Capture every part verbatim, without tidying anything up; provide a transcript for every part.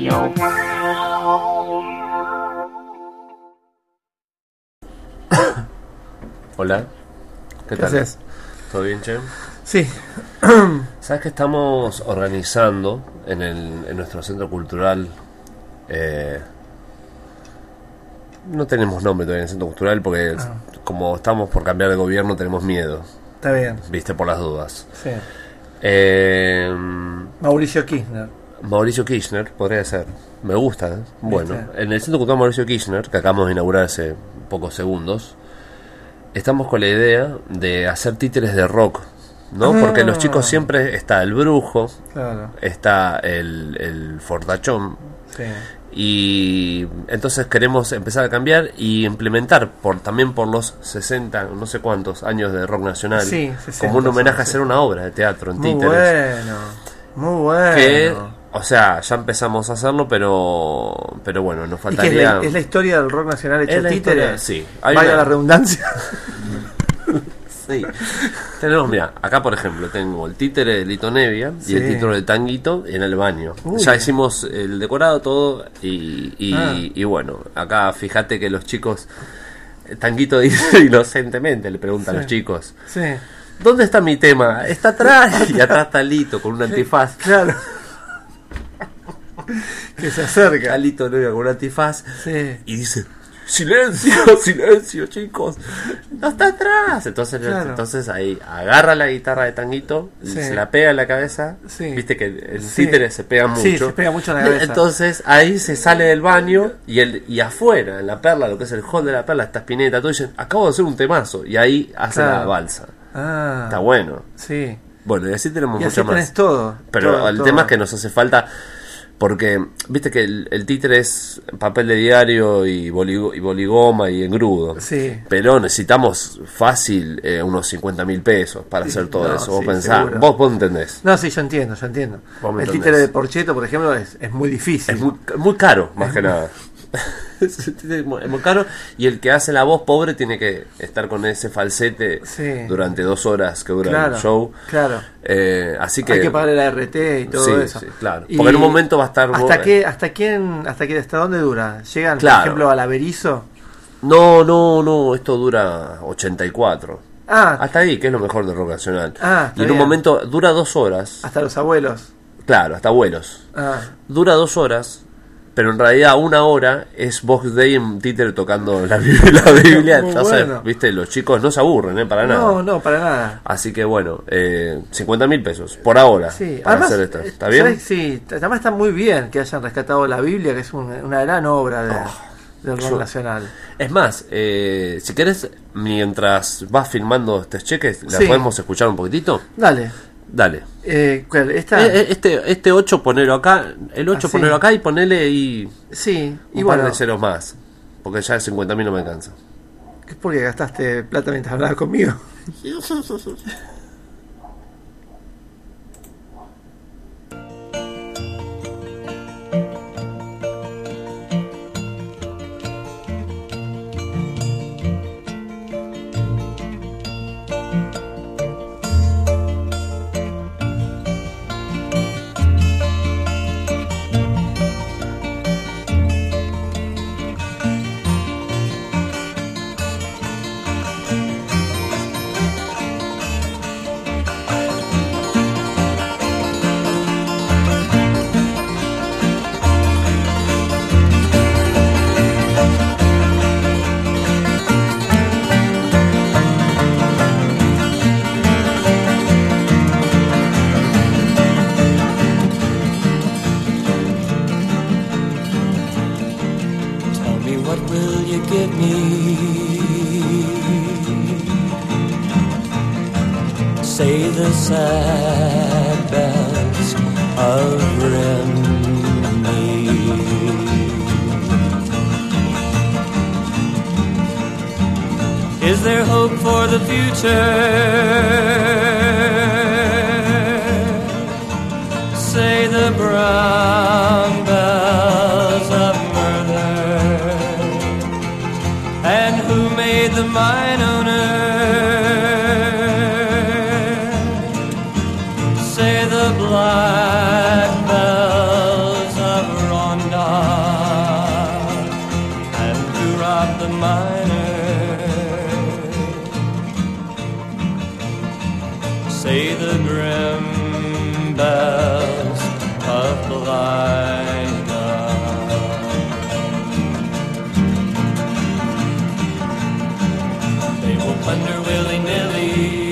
Radio. Hola, ¿qué tal? Gracias. ¿Todo bien, Che? Sí. ¿Sabes que estamos organizando en, el, en nuestro centro cultural? Eh, no tenemos nombre todavía en el centro cultural porque Ah. como estamos por cambiar de gobierno tenemos miedo, Está bien. viste, por las dudas. Sí. Eh, Mauricio Kirchner. Mauricio Kirchner, podría ser. Me gusta, ¿eh? Bueno, ¿Viste? en el Centro Cultural Mauricio Kirchner, que acabamos de inaugurar hace pocos segundos, estamos con la idea de hacer títeres de rock, ¿no? Ah. Porque los chicos siempre está el brujo, Claro. está el, el fortachón, Sí. y entonces queremos empezar a cambiar y implementar por también por los sesenta, no sé cuántos años de rock nacional, Sí, sesenta como un homenaje son, a hacer sí. una obra de teatro en Muy títeres. bueno. Muy bueno. Que, o sea, ya empezamos a hacerlo, pero pero bueno, nos ¿Y qué es, faltaría... la, es la historia del rock nacional hecho Es la títere? historia, sí. Hay Vaya una- la redundancia. Sí. Tenemos, mira, acá por ejemplo tengo el títere de Lito Nevia Sí. y el títere de Tanguito en el baño. Uy. Ya hicimos el decorado todo y, y, Ah. y bueno, acá fíjate que los chicos, Tanguito dice inocentemente, le pregunta Sí. a los chicos, Sí. ¿dónde está mi tema? Está atrás. Y atrás está Lito con un antifaz. Claro. Que se acerca. Está Lito Nevia con un antifaz Sí. y dice... Silencio, silencio, chicos. No está atrás. Entonces, Claro. entonces ahí agarra la guitarra de Tanguito, y Sí. se la pega en la cabeza. Sí. Viste que el Sí. títere se pega mucho. Sí, se pega mucho en la cabeza. Entonces ahí se sale del baño y el y afuera, en la perla, lo que es el hall de la perla, está Spinetta. Todos dicen, acabo de hacer un temazo. Y ahí hace Claro. la balsa. Ah. Está bueno. Sí. Bueno, y así tenemos Y así mucho más. tenés todo. Pero todo, el todo. tema es que nos hace falta, porque viste que el, el títere es papel de diario y, boligo- y boligoma y engrudo. Sí. Pero necesitamos fácil eh, unos cincuenta mil pesos para hacer todo no, eso. Vos sí, pensás, seguro. vos, vos entendés. No, sí, yo entiendo, yo entiendo. Vos me El entendés. títere de Porcheto, por ejemplo, es, es muy difícil. Es muy, muy caro, más que nada. Es muy es muy caro y el que hace la voz pobre tiene que estar con ese falsete Sí. durante dos horas que dura Claro, el show. claro. Eh, así que Hay que pagar el A R T y todo Sí, eso. sí, claro. Y Porque en un momento va a estar vos- ¿Hasta qué, hasta quién, hasta qué, hasta dónde dura? ¿Llegan, Claro. por ejemplo, al Averizo? No, no, no, esto dura ochenta y cuatro. Ah, Hasta ahí, que es lo mejor de rock nacional. Ah, está y en un bien. momento dura dos horas. hasta los abuelos. Claro, hasta abuelos. Ah, Dura dos horas, pero en realidad una hora es Box Day en títere tocando la, Biblia. La Biblia. Muy Entonces, bueno. viste, los chicos no se aburren, ¿eh? Para nada. no, no, para nada. Así que bueno, eh, cincuenta mil pesos por ahora Sí, para además, hacer esto. ¿Está eh, bien? ¿sabes? Sí, además está muy bien que hayan rescatado la Biblia, que es un- una gran obra de, del rock yo- nacional. Es más, eh, si querés, mientras vas filmando estos cheques, ¿la Sí. podemos escuchar un poquitito? Dale. Dale. Eh, ¿cuál? ¿Esta? Eh, eh, Este este ocho ponelo acá, el ocho Ah, sí. ponelo acá y ponele y sí, un y par bueno, de ceros más, porque ya de cincuenta mil no me alcanza. es porque gastaste plata mientras hablabas conmigo. Tell me, what will you give me? Say the sad bells of Rimini. Is there hope for the future? Say the brown bells of murder. And who made the mine owner? Say the black bells of Ronda. Carolina. They will plunder willy-nilly,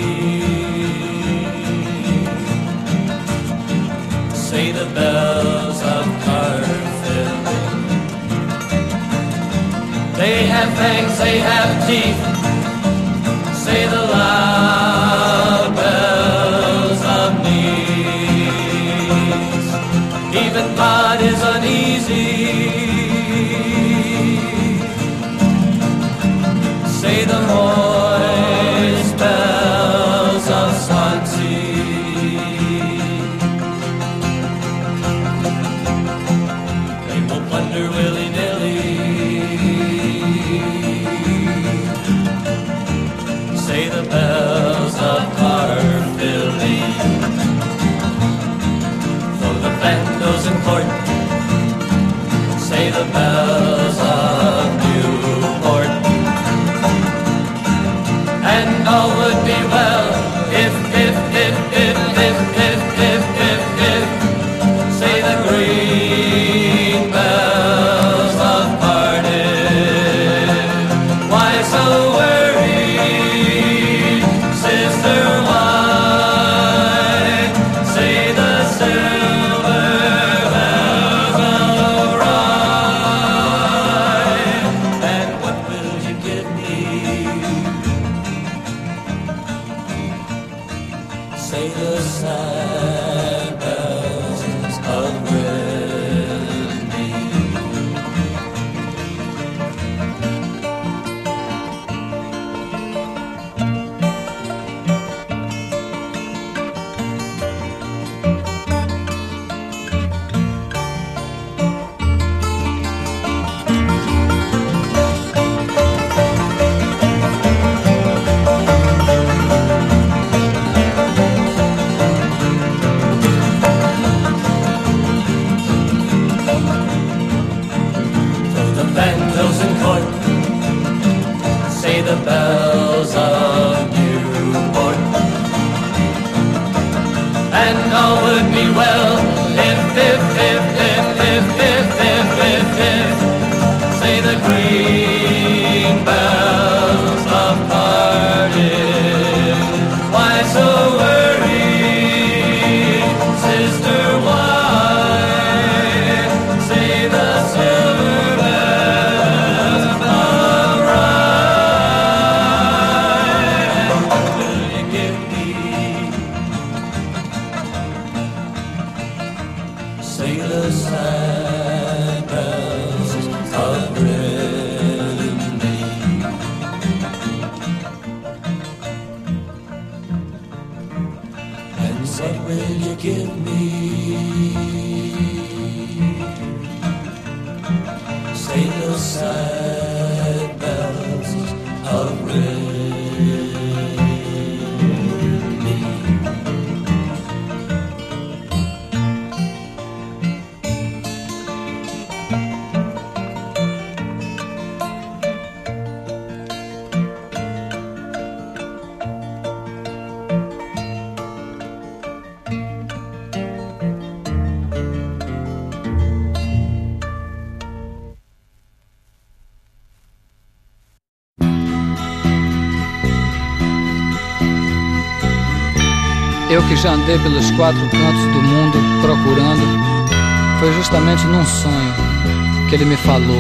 say the bells of Carthage. They have fangs, they have teeth, say the loud bells of Nice. Even God is uneasy, say the moist bells of Swansea. They will plunder willy-nilly, say the bells of Carphilly. Though the vandals in court, say the bells of Newport. And all would be well if, if, if, if, if, if, if, if, if, say the green bells of Cardiff. Why so worried, sister, why? Say the silver bells of Rye. And what will you give me? Say the sad bells of Grimby. Though the vandals in court, say the bells of Newport. And all would be well if, if, if, if, if, if, if, if, if, say the green bells of Cardiff. Why so worried, sister, why? Say the silver bells of Rye. What will you give me? Say the sad bells of Grimby. And what will you give me? Say the sad bells of Grimby. Eu que já andei pelos quatro cantos do mundo procurando, foi justamente num sonho que ele me falou.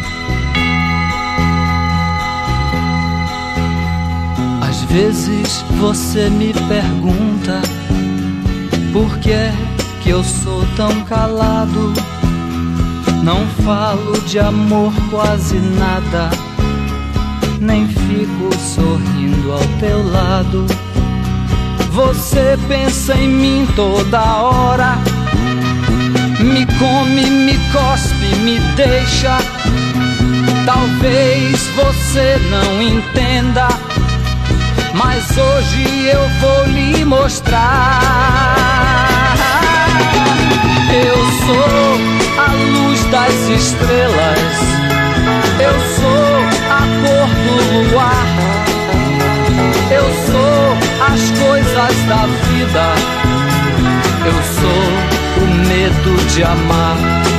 Às vezes você me pergunta por que é que eu sou tão calado. Não falo de amor quase nada, nem fico sorrindo ao teu lado. Você pensa em mim toda hora, me come, me cospe, me deixa. Talvez você não entenda, mas hoje eu vou lhe mostrar. Eu sou a luz das estrelas, eu sou a cor do luar, eu sou as coisas da vida, eu sou o medo de amar.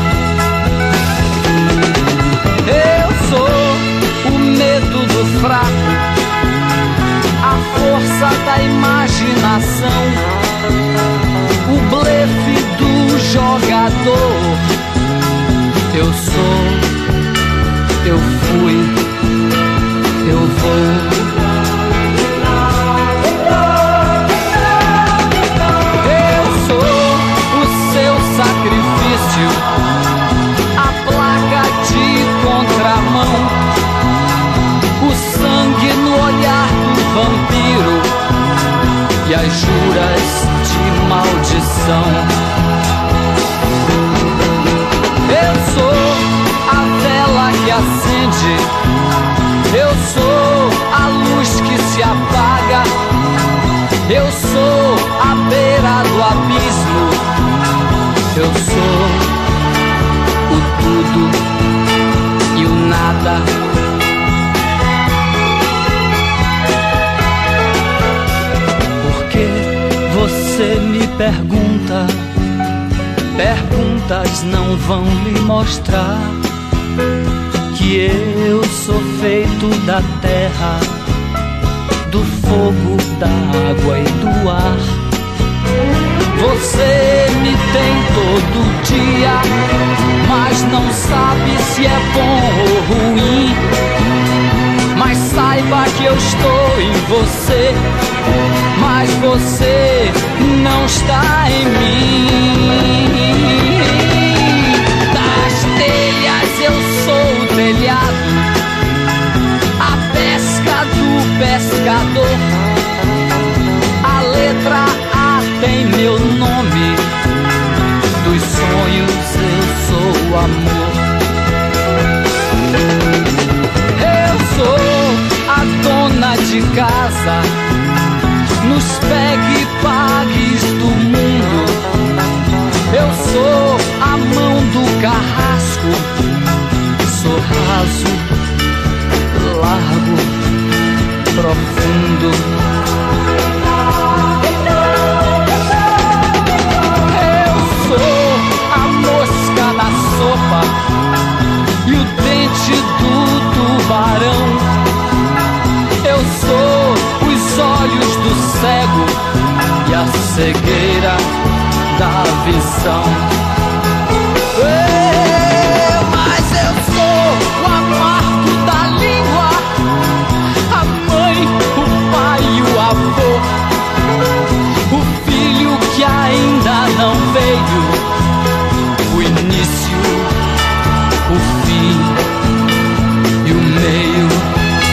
Eu sou o medo do fraco, a força da imaginação, o blefe do jogador. Eu sou, eu fui, eu vou. Eu sou o seu sacrifício, a placa de contramão, o sangue no olhar do vampiro e as juras de maldição. Eu sou a vela que acende, eu sou a luz que se apaga, eu sou a beira do abismo, eu sou o tudo e o nada. Porque você me pergunta, perguntas não vão lhe mostrar que eu sou feito da terra, do fogo, da água e do ar. Você me tem todo dia, mas não sabe se é bom ou ruim. Mas saiba que eu estou em você, mas você não está em mim. Das telhas eu sou o telhado, a pesca do pescador. A letra A tem meu nome, dos sonhos eu sou o amor. Eu sou a dona de casa, nos pegue e pagues do mundo. Eu sou a mão do carrasco, sou raso, largo, profundo. Eu sou a mosca na sopa e o dente do tubarão. Eu sou os olhos do cego e a cegueira da visão. Eu, mas eu sou o amargo da língua, a mãe, o pai e o avô, o filho que ainda não veio, o início, o fim e o meio.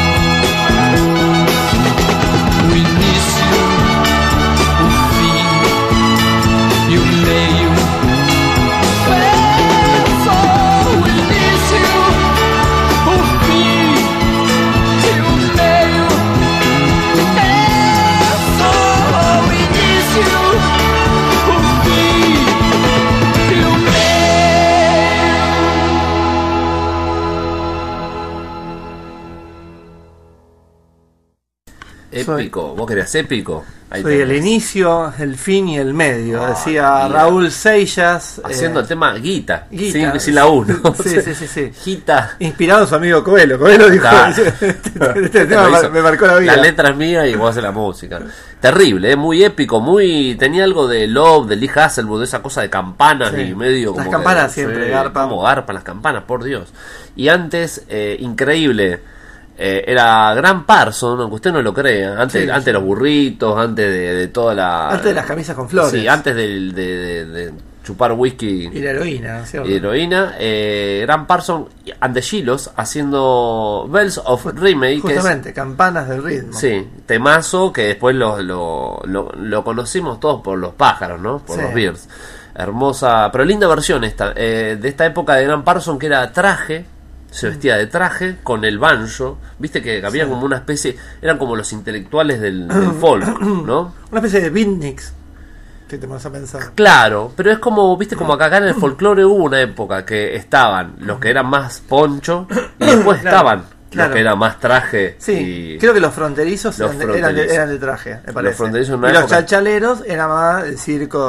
Épico, vos querías épico. Ahí Soy tenés. el inicio, el fin y el medio, Ah, decía mira. Raúl Seixas. Haciendo eh, el tema Guita, Guita. Sin, sin la uno. Sí, sí, sí, sí. Gita. Inspirado en su amigo Coelho. Coelho dijo: Claro. este, este tema Lo me, hizo. me marcó la vida. La letra es mía y vos haces la música. Terrible, ¿eh? Muy épico, muy tenía algo de Love, de Lee Hasselwood, de esa cosa de campanas Sí. y medio como Las campanas que, siempre, sí, garpan. como garpan las campanas, por Dios. Y antes, eh, increíble. Eh, era Graham Parsons, aunque usted no lo crea. Antes, Sí, antes sí. de los burritos, antes de, de toda la. Antes de las camisas con flores. Sí, antes del- de, de, de chupar whisky Y la heroína, ¿no es cierto? y heroína. Eh, Graham Parsons and the Shilos haciendo Bells of Remake. que es- Justamente, campanas del ritmo. Sí, temazo que después lo, lo, lo, lo conocimos todos por los pájaros, ¿no? Por Sí. los Bears. Hermosa, pero linda versión esta, eh, de esta época de Graham Parsons, que era traje, se vestía de traje con el banjo, viste que había Sí. como una especie, eran como los intelectuales del, del folk, ¿no? Una especie de beatniks. ¿Qué te vas a pensar? Claro, pero es como, viste, como que acá en el folclore hubo una época que estaban los que eran más poncho y después Claro, estaban claro. los que eran más traje. Sí, y... creo que los fronterizos, Los eran, de, eran de- fronterizos. eran de traje, me parece. fronterizos en y una los época- chachaleros era más el circo.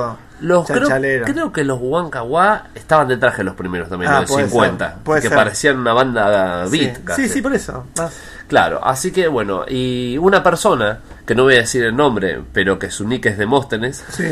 Los creo, Chanchalero. creo que los Huancahuá estaban de traje los primeros también, Ah, los de puede cincuenta, ser, puede que ser. parecían una banda beat Sí, casi. sí, sí, por eso. Más- Claro, así que bueno, y una persona, que no voy a decir el nombre, pero que su nick es Demóstenes, Sí.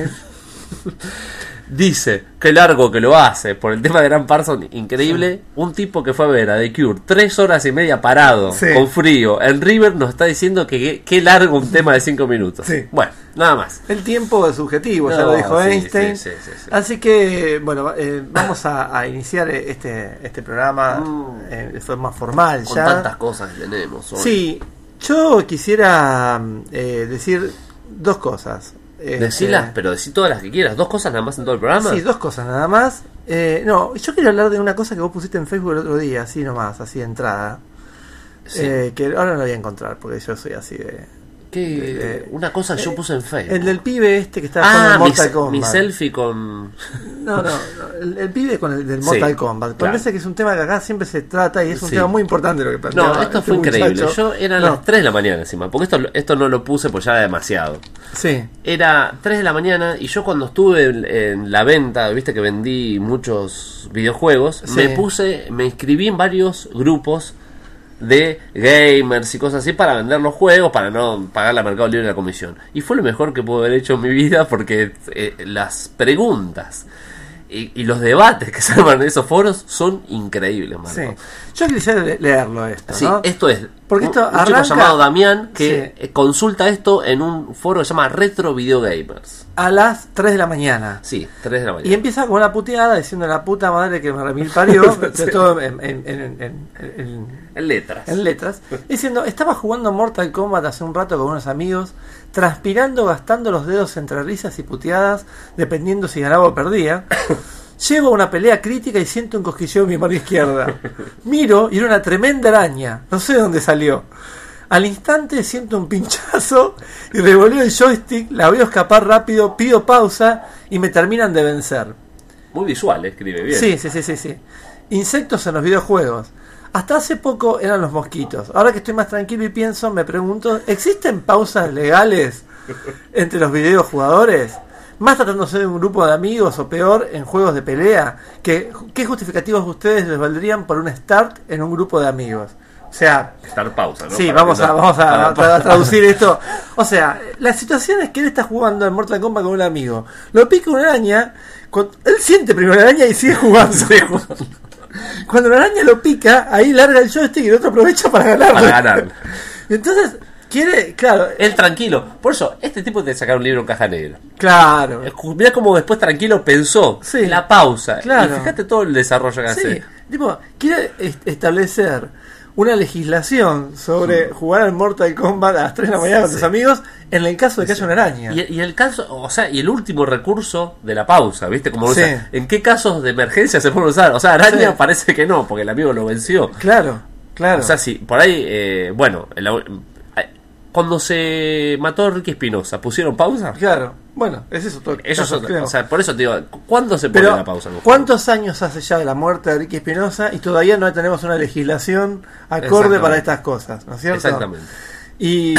dice, qué largo que lo hace, por el tema de Gran Parson, increíble, sí. Un tipo que fue a ver a The Cure tres horas y media parado, sí. Con frío, en River nos está diciendo que qué largo un tema de cinco minutos. Sí. Bueno, nada más. El tiempo es subjetivo, No, ya lo dijo sí, Einstein. sí, sí, sí, sí. Así que, bueno, eh, vamos a, a iniciar este, este programa Mm. eh, de forma formal Con ya. tantas cosas que tenemos hoy. Sí, yo quisiera eh, decir dos cosas. Este, Decilas, pero decí todas las que quieras. ¿Dos cosas nada más en todo el programa? Sí, dos cosas nada más. Eh, no, yo quería hablar de una cosa que vos pusiste en Facebook el otro día, así nomás, así de entrada. Sí. Eh, que ahora no la voy a encontrar porque yo soy así de... ¿Qué? de- Una cosa que yo puse en Facebook. El del pibe este que está jugando Ah, en mi, Mortal se- Kombat. mi selfie con... No, no, no, el, el pibe con el del Mortal Sí, Kombat. claro. Parece que es un tema que acá siempre se trata y es un Sí. tema muy importante lo que plantea. No, esto fue increíble. Yo eran no. las tres de la mañana encima, porque esto, esto no lo puse porque ya era demasiado. Sí, Era tres de la mañana y yo cuando estuve en, en la venta, viste que vendí muchos videojuegos, Sí. me puse, me inscribí en varios grupos de gamers y cosas así para vender los juegos, para no pagar la Mercado Libre la comisión. Y fue lo mejor que pude haber hecho en mi vida porque eh, las preguntas y, y los debates que se arman en esos foros son increíbles, Marco. sí. Yo quisiera le- leerlo esto, Sí, ¿no? esto es Porque un, esto un chico arranca- llamado Damián que Sí. eh, consulta esto en un foro que se llama Retro Video Gamers. A las tres de la mañana. Sí, tres de la mañana. Y empieza con una puteada diciendo la puta madre que me remil parió, de todo en, en, en, en- en- En letras. en letras, diciendo, estaba jugando Mortal Kombat hace un rato con unos amigos, transpirando, gastando los dedos entre risas y puteadas, dependiendo si ganaba o perdía. Llego a una pelea crítica y siento un cosquilleo en mi mano izquierda. Miro y era una tremenda araña, no sé de dónde salió. Al instante siento un pinchazo y revoleo el joystick, la veo escapar rápido, pido pausa y me terminan de vencer. Muy visual, escribe bien. Sí, sí, sí, sí, sí. Insectos en los videojuegos. Hasta hace poco eran los mosquitos. Ahora que estoy más tranquilo y pienso, me pregunto, ¿existen pausas legales entre los videojugadores? Más tratándose de un grupo de amigos o peor en juegos de pelea. ¿Qué, qué justificativos ustedes les valdrían por un start en un grupo de amigos? O sea, Estar pausa, ¿no? sí, Para vamos a, que no- vamos a, para- a tra- a traducir esto. O sea, la situación es que él está jugando en Mortal Kombat con un amigo. Lo pica una araña. Cuando, él siente primero la araña y sigue jugando. Cuando la araña lo pica, ahí larga el joystick y el otro aprovecha para ganar. Para ganar. Entonces, quiere, claro, Él tranquilo. Por eso, este tipo te sacar un libro en caja negra. claro. Mirá cómo después tranquilo pensó. Sí. La pausa. Claro. Y fíjate todo el desarrollo que Sí, hace. tipo, quiere est- establecer una legislación sobre jugar al Mortal Kombat a las tres de la mañana con Sí. tus amigos en el caso de que haya una araña. Y, y el caso, o sea, y el último recurso de la pausa, ¿viste? Como Sí. usa, ¿en qué casos de emergencia se puede usar? O sea, araña Sí. parece que no, porque el amigo lo venció. Claro, claro. O sea, sí, por ahí, eh, bueno, en la- eh, cuando se mató Ricky Espinosa, ¿pusieron pausa? Claro, bueno, es eso todo. Eso es caso otra- extremo. o sea, por eso te digo, ¿cuándo se pone Pero, la pausa? en un ¿cuántos años hace ya de la muerte de Ricky Espinosa y todavía no tenemos una legislación acorde Exactamente. para estas cosas, ¿no es juego? cierto? Exactamente. Y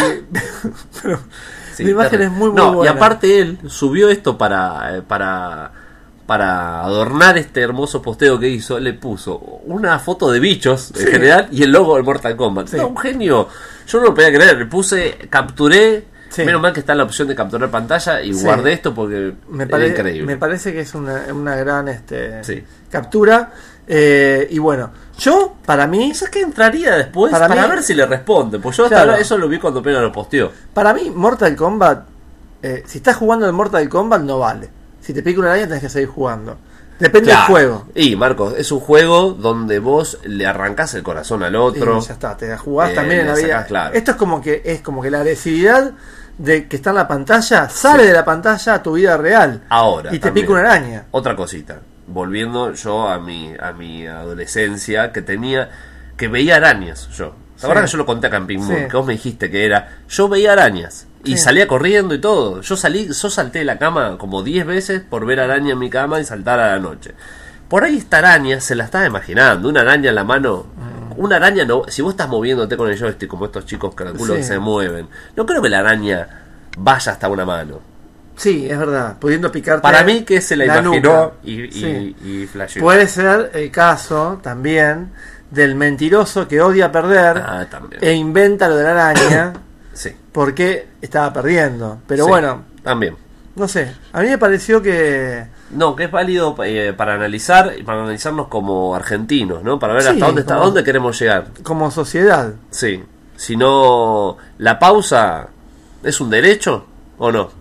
pero, Sí, la imagen terrible. es muy, muy no, buena. y aparte él subió esto para, eh, para para adornar este hermoso posteo que hizo, le puso una foto de bichos en general y el logo del Mortal Kombat. Sí. No, un genio. Yo no lo podía creer. Le puse, capturé. Sí. Menos mal que está la opción de capturar pantalla y Sí. guardé esto porque me, era pare- increíble. me parece que es una, una gran este, Sí. captura. Eh, y bueno, yo, para mí, Quizás que entraría después Para para, mí- ver si le responde. Pues yo hasta Claro. ahora eso lo vi cuando apenas lo posteó. para mí, Mortal Kombat, eh, si estás jugando el Mortal Kombat, no vale. Si te pica una araña, tenés que seguir jugando. Depende Claro. del juego. Y Marcos, es un juego donde vos le arrancás el corazón al otro. Y ya está, te la jugás Eh, también en le la vida. sacás, claro. Esto es como que es como que la agresividad de que está en la pantalla sale de la pantalla a tu vida real. Ahora. Y te también, pica una araña. Otra cosita. Volviendo yo a mi, a mi adolescencia, que tenía. Que veía arañas yo. ¿Te acuerdas que yo lo conté acá en Ping Moon? Sí. Que vos me dijiste que era. Yo veía arañas. Y Sí. salía corriendo y todo. Yo salí, yo salté de la cama como diez veces por ver araña en mi cama y saltar a la noche. Por ahí esta araña se la estaba imaginando. Una araña en la mano. Una araña no. Si vos estás moviéndote con el joystick, como estos chicos calculo Sí. que se mueven. No creo que la araña vaya hasta una mano. Sí, es verdad. Pudiendo picarte. Para mí que se la, la imaginó nuca. y, y, Sí. y flasheó. Puede ser el caso también del mentiroso que odia perder Ah, también. e inventa lo de la araña Sí. porque estaba perdiendo. Pero Sí, bueno, también. no sé. A mí me pareció que... No, que es válido eh, para analizar y para analizarnos como argentinos, ¿no? Para ver Sí, hasta dónde está, como- dónde queremos llegar. como sociedad. Sí. Si no, la pausa es un derecho o no.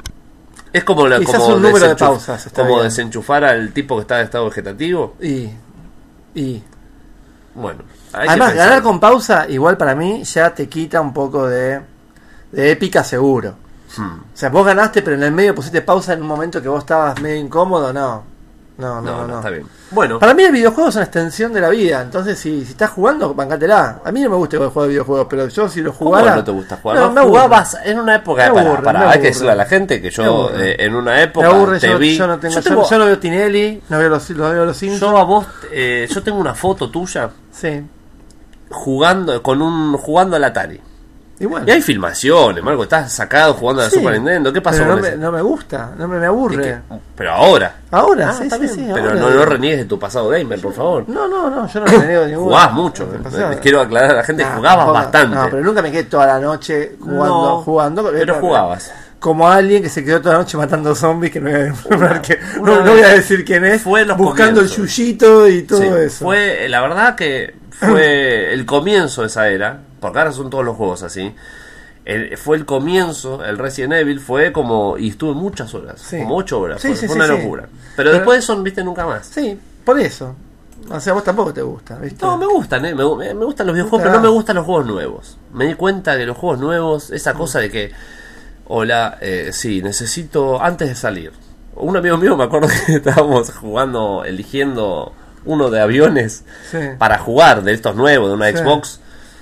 Es como la Quizás como un número de desenchuf- pausas está como bien. desenchufar al tipo que está de estado vegetativo. Y... y Bueno, hay que además, pensar. ganar con pausa, igual para mí, ya te quita un poco de, de épica seguro. Hmm. O sea, vos ganaste, pero en el medio pusiste pausa en un momento que vos estabas medio incómodo, no. No, no, No, no. no, está bien. Bueno, Para mí el videojuego es una extensión de la vida, entonces si, si estás jugando, bancátela. A mí no me gusta jugar de videojuegos, pero yo si lo ¿cómo jugara... no te gusta jugar? No, No, me aburre. jugabas en una época Me para, aburre, para- me hay que aburre. decirle a la gente que Me yo aburre. eh, en una Me época aburre, te yo, vi. yo no tengo, yo, yo, tengo- yo no veo Tinelli, no veo los, no veo los Simpsons. yo a vos, eh, yo tengo una foto tuya Sí. jugando con un jugando al Atari. Y bueno. Y hay filmaciones, Marco, estás sacado jugando a la Sí, Super Nintendo. ¿Qué pasó pero con no me, eso? no me gusta, no me, me Es aburre. que- pero ahora. Ahora, Ah, sí, está sí, bien, sí. pero ahora. no, no reniegues de tu pasado gamer, por favor. No, no, no, yo no me niego ninguno. Jugabas mucho, ¿Qué eh. pasó? Les quiero aclarar a la gente que Nah, jugabas tampoco- bastante. No, pero nunca me quedé toda la noche jugando. No, jugando pero jugabas. Como alguien que se quedó toda la noche matando zombies, que no voy a, nombrar que- una no, no vez voy a decir quién es, fue en los buscando el comienzos. yuyito y todo Sí, eso. fue, la verdad que fue el comienzo de esa era, porque ahora son todos los juegos así. El- fue el comienzo, el Resident Evil fue como, y estuve muchas horas, Sí. como ocho horas, Sí, fue, sí, fue sí, una sí. locura. Pero, Pero- después de eso no viste nunca más. Sí, por eso. O sea, a vos tampoco te gusta, ¿viste? No, me gustan, eh, me, me- me gustan los videojuegos, Gusta. pero no me gustan los juegos nuevos. Me di cuenta que los juegos nuevos, esa cosa de que, hola, eh, sí, necesito, antes de salir. Un amigo mío me acuerdo que estábamos jugando, eligiendo uno de aviones Sí. para jugar de estos nuevos, de una Sí. Xbox.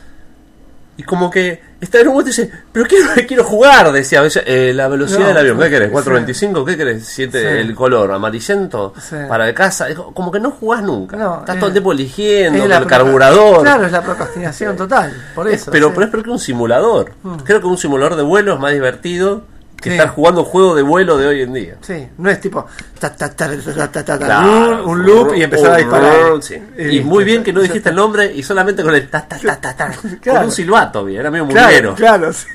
Y como que está en un momento y dice, pero quiero, quiero jugar, decía, eh, la velocidad No, del avión, ¿qué sí. querés? ¿cuatrocientos veinticinco? ¿Qué querés? Siete, Sí. el color amarillento Sí. para de casa. Es como que no jugás nunca. No, Estás es- todo el tiempo eligiendo, Es con la el proca- carburador. Claro, es la procrastinación total, por eso. pero, sí. pero es peor que un simulador. Mm. Creo que un simulador de vuelo es más divertido que Sí. estar jugando un juego de vuelo de hoy en día. Sí, no es tipo ta, ta, ta, ta, ta, ta, ta, Claro, un, un loop y empezar a disparar. sí. Y Y muy bien que no ya dijiste el nombre y solamente con el ta ta ta ta ta. Claro. Con un silbato, bien, era medio Claro, mulero. claro, sí.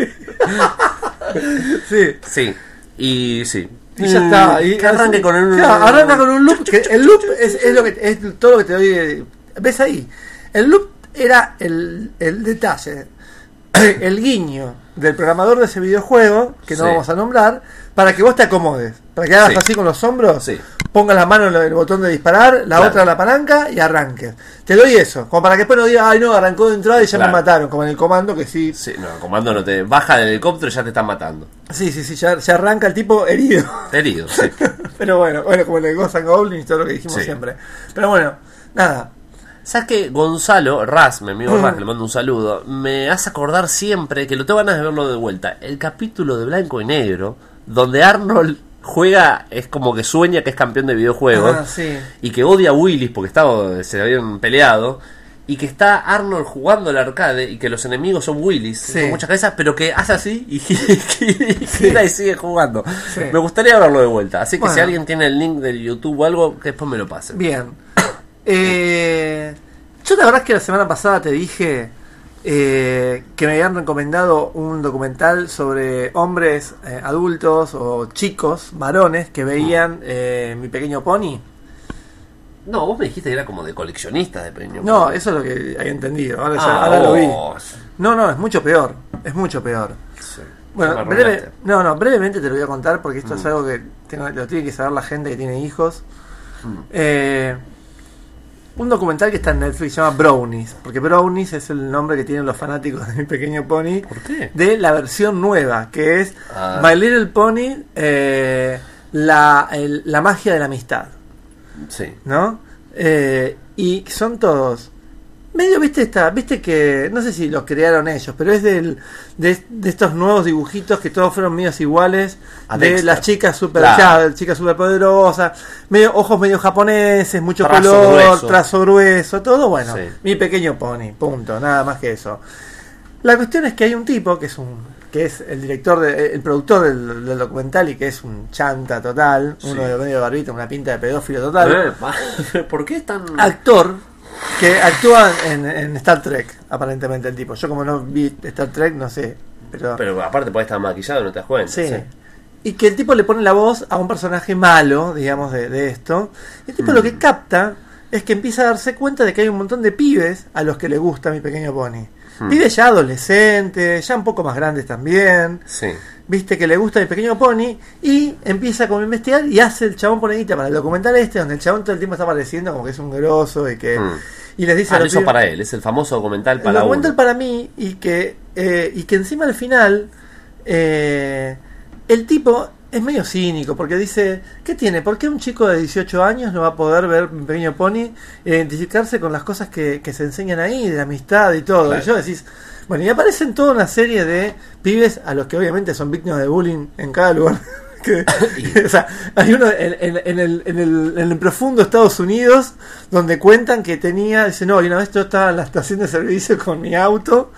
sí. Sí, y sí. Y ya está. Y Que arranque con un. Claro, arranca con un loop. Que el loop es, es lo que es todo lo que te doy. de- ¿Ves ahí? El loop era el, el detalle, el guiño del programador de ese videojuego, que no Sí. vamos a nombrar, para que vos te acomodes. Para que hagas Sí. así con los hombros, Sí. pongas la mano en el botón de disparar, la Claro. otra en la palanca y arranques. Te doy eso, como para que después no digas, ay no, arrancó de entrada y ya Claro. me mataron, como en el comando que sí. Sí, no, comando no te. Baja del helicóptero y ya te están matando. Sí, sí, sí, ya, ya arranca el tipo herido. Herido, sí. Pero bueno, bueno, como en el Ghost and Goblins, todo lo que dijimos Sí. siempre. Pero bueno, nada. ¿Sabes qué? Gonzalo, Raz, mi amigo Raz, que le mando un saludo, me hace acordar siempre, que lo tengo ganas de verlo de vuelta, el capítulo de Blanco y Negro, donde Arnold juega, es como que sueña que es campeón de videojuegos, Ah, sí. y que odia a Willis porque estaba, se habían peleado, y que está Arnold jugando al arcade, y que los enemigos son Willis, Sí. con muchas cabezas, pero que hace así, y gira y sigue jugando. Sí. Me gustaría verlo de vuelta, así que Bueno. si alguien tiene el link del YouTube o algo, que después me lo pase. Bien. Eh, yo la verdad es que la semana pasada te dije eh, que me habían recomendado un documental sobre hombres eh, adultos o chicos, varones, que veían eh, Mi Pequeño Pony. No, vos me dijiste que era como de coleccionista de pequeño. No, eso es lo que había entendido. Ahora, ya- Ah, ahora lo vi. vos. No, no, es mucho peor. Es mucho peor. Sí. Bueno, Ya me breve, arruinaste. no, no, brevemente te lo voy a contar porque esto es Mm. algo que tengo- lo tiene que saber la gente que tiene hijos. Mm. Eh, un documental que está en Netflix se llama Brownies, porque Brownies es el nombre que tienen los fanáticos de Mi Pequeño Pony. ¿Por qué? De la versión nueva, que es Ah. My Little Pony, eh, la, el- la magia de la amistad, Sí. ¿no? Eh, y son todos medio, viste, esta, viste que no sé si los crearon ellos, pero es del, de, de estos nuevos dibujitos que todos fueron medios iguales, A de Dexter. las chicas super, Claro. ya, chicas super poderosas, medio, ojos medio japoneses, mucho Trazo color, grueso. trazo grueso, todo bueno. Sí. Mi Pequeño Pony, punto, nada más que eso. La cuestión es que hay un tipo que es un que es el director, de, el productor del, del documental y que es un chanta total, Sí. uno de medio de barbita, una pinta de pedófilo total. Eh, ¿Por qué es tan...? Actor que actúa en, en Star Trek, aparentemente el tipo. Yo como no vi Star Trek, no sé. Pero, Pero aparte podés estar maquillado, no te das cuenta. sí. Y que el tipo le pone la voz a un personaje malo, digamos, de, de esto. Y el tipo Mm. lo que capta es que empieza a darse cuenta de que hay un montón de pibes a los que le gusta Mi Pequeño Pony. Mm. Pibes ya adolescentes, ya un poco más grandes también. Sí. Viste que le gusta Mi Pequeño Pony. Y empieza como a investigar y hace el chabón ponedita para el documental este, donde el chabón todo el tiempo está apareciendo como que es un grosso y que... Mm. Y les dice Ah, a lo los hizo pibes- para él, es el famoso documental el para documental uno. para mí y que eh, y que encima al final eh, el tipo es medio cínico porque dice, ¿qué tiene? ¿Por qué un chico de dieciocho años no va a poder ver Mi Pequeño Pony e identificarse con las cosas que, que se enseñan ahí, de la amistad y todo? Claro. Y yo decís, bueno, y aparecen toda una serie de pibes a los que obviamente son víctimas de bullying en cada lugar. Que, o sea, hay uno en, en- en el, en, el, en el profundo Estados Unidos donde cuentan que tenía, dice, no, y una vez yo estaba en la estación de servicio con mi auto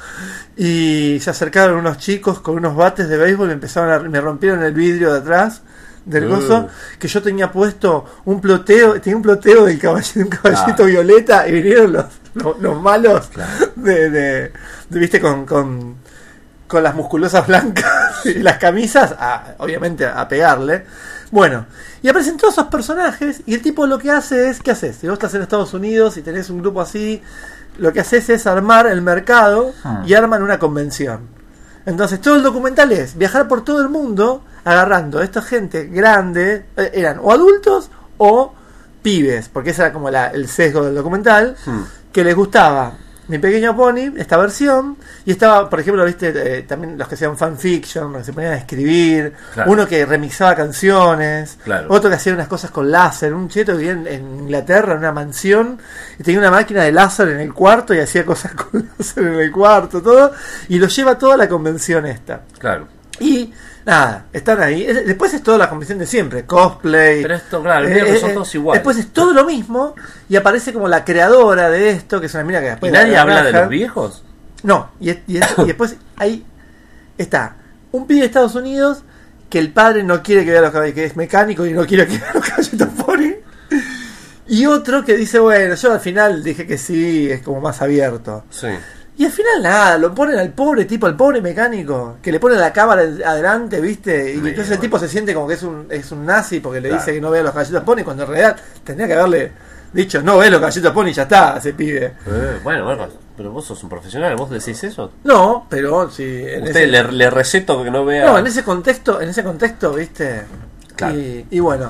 y se acercaron unos chicos con unos bates de béisbol y empezaron a, me rompieron el vidrio de atrás del Uh. gozo, que yo tenía puesto un ploteo, tenía un ploteo del caballito, un caballito Claro. violeta, y vinieron los, los, los malos Claro. de, de, de, viste, con, con, con las musculosas blancas y las camisas, a, obviamente a pegarle. Bueno, y aparecen todos esos personajes y el tipo lo que hace es, ¿qué haces? Si vos estás en Estados Unidos y tenés un grupo así, lo que haces es armar el mercado Hmm. y arman una convención. Entonces todo el documental es viajar por todo el mundo agarrando a esta gente grande, eh, eran o adultos o pibes, porque ese era como la, el sesgo del documental, Hmm. que les gustaba Mi Pequeño Pony, esta versión, y estaba, por ejemplo, viste, eh, también los que hacían fanfiction, los que se ponían a escribir, Claro. uno que remixaba canciones, Claro. otro que hacía unas cosas con láser, un cheto que vivía en, en Inglaterra, en una mansión, y tenía una máquina de láser en el cuarto y hacía cosas con láser en el cuarto, todo, y lo lleva toda la convención esta. Claro. Y nada, están ahí. Es- Después es toda la convención de siempre, cosplay. Pero esto, claro, Eh, creo que eh, son eh, todos iguales. Después es todo lo mismo y aparece como la creadora de esto, que es una mina que ¿Y después nadie la habla de rajan. los viejos? No, y, es- y, es- y después ahí está un pibe de Estados Unidos que el padre no quiere que vea los caballos, que es mecánico y no quiere que vea los caballitos pony. Y otro que dice, bueno, yo al final dije que sí, es como más abierto. Sí. Y al final nada, lo ponen al pobre tipo, al pobre mecánico, que le ponen la cámara adelante, ¿viste? Y Sí, entonces el bueno. tipo se siente como que es un, es un nazi porque le Claro. dice que no vea los caballitos pony, cuando en realidad tendría que haberle dicho, no ves los caballitos pony, ya está, ese pibe. Eh, bueno, bueno, pero vos sos un profesional, ¿vos decís eso? No, pero sí, en Usted ese, le, le receto que no vea... no, en ese contexto, en ese contexto, ¿viste? Claro. Y, y bueno,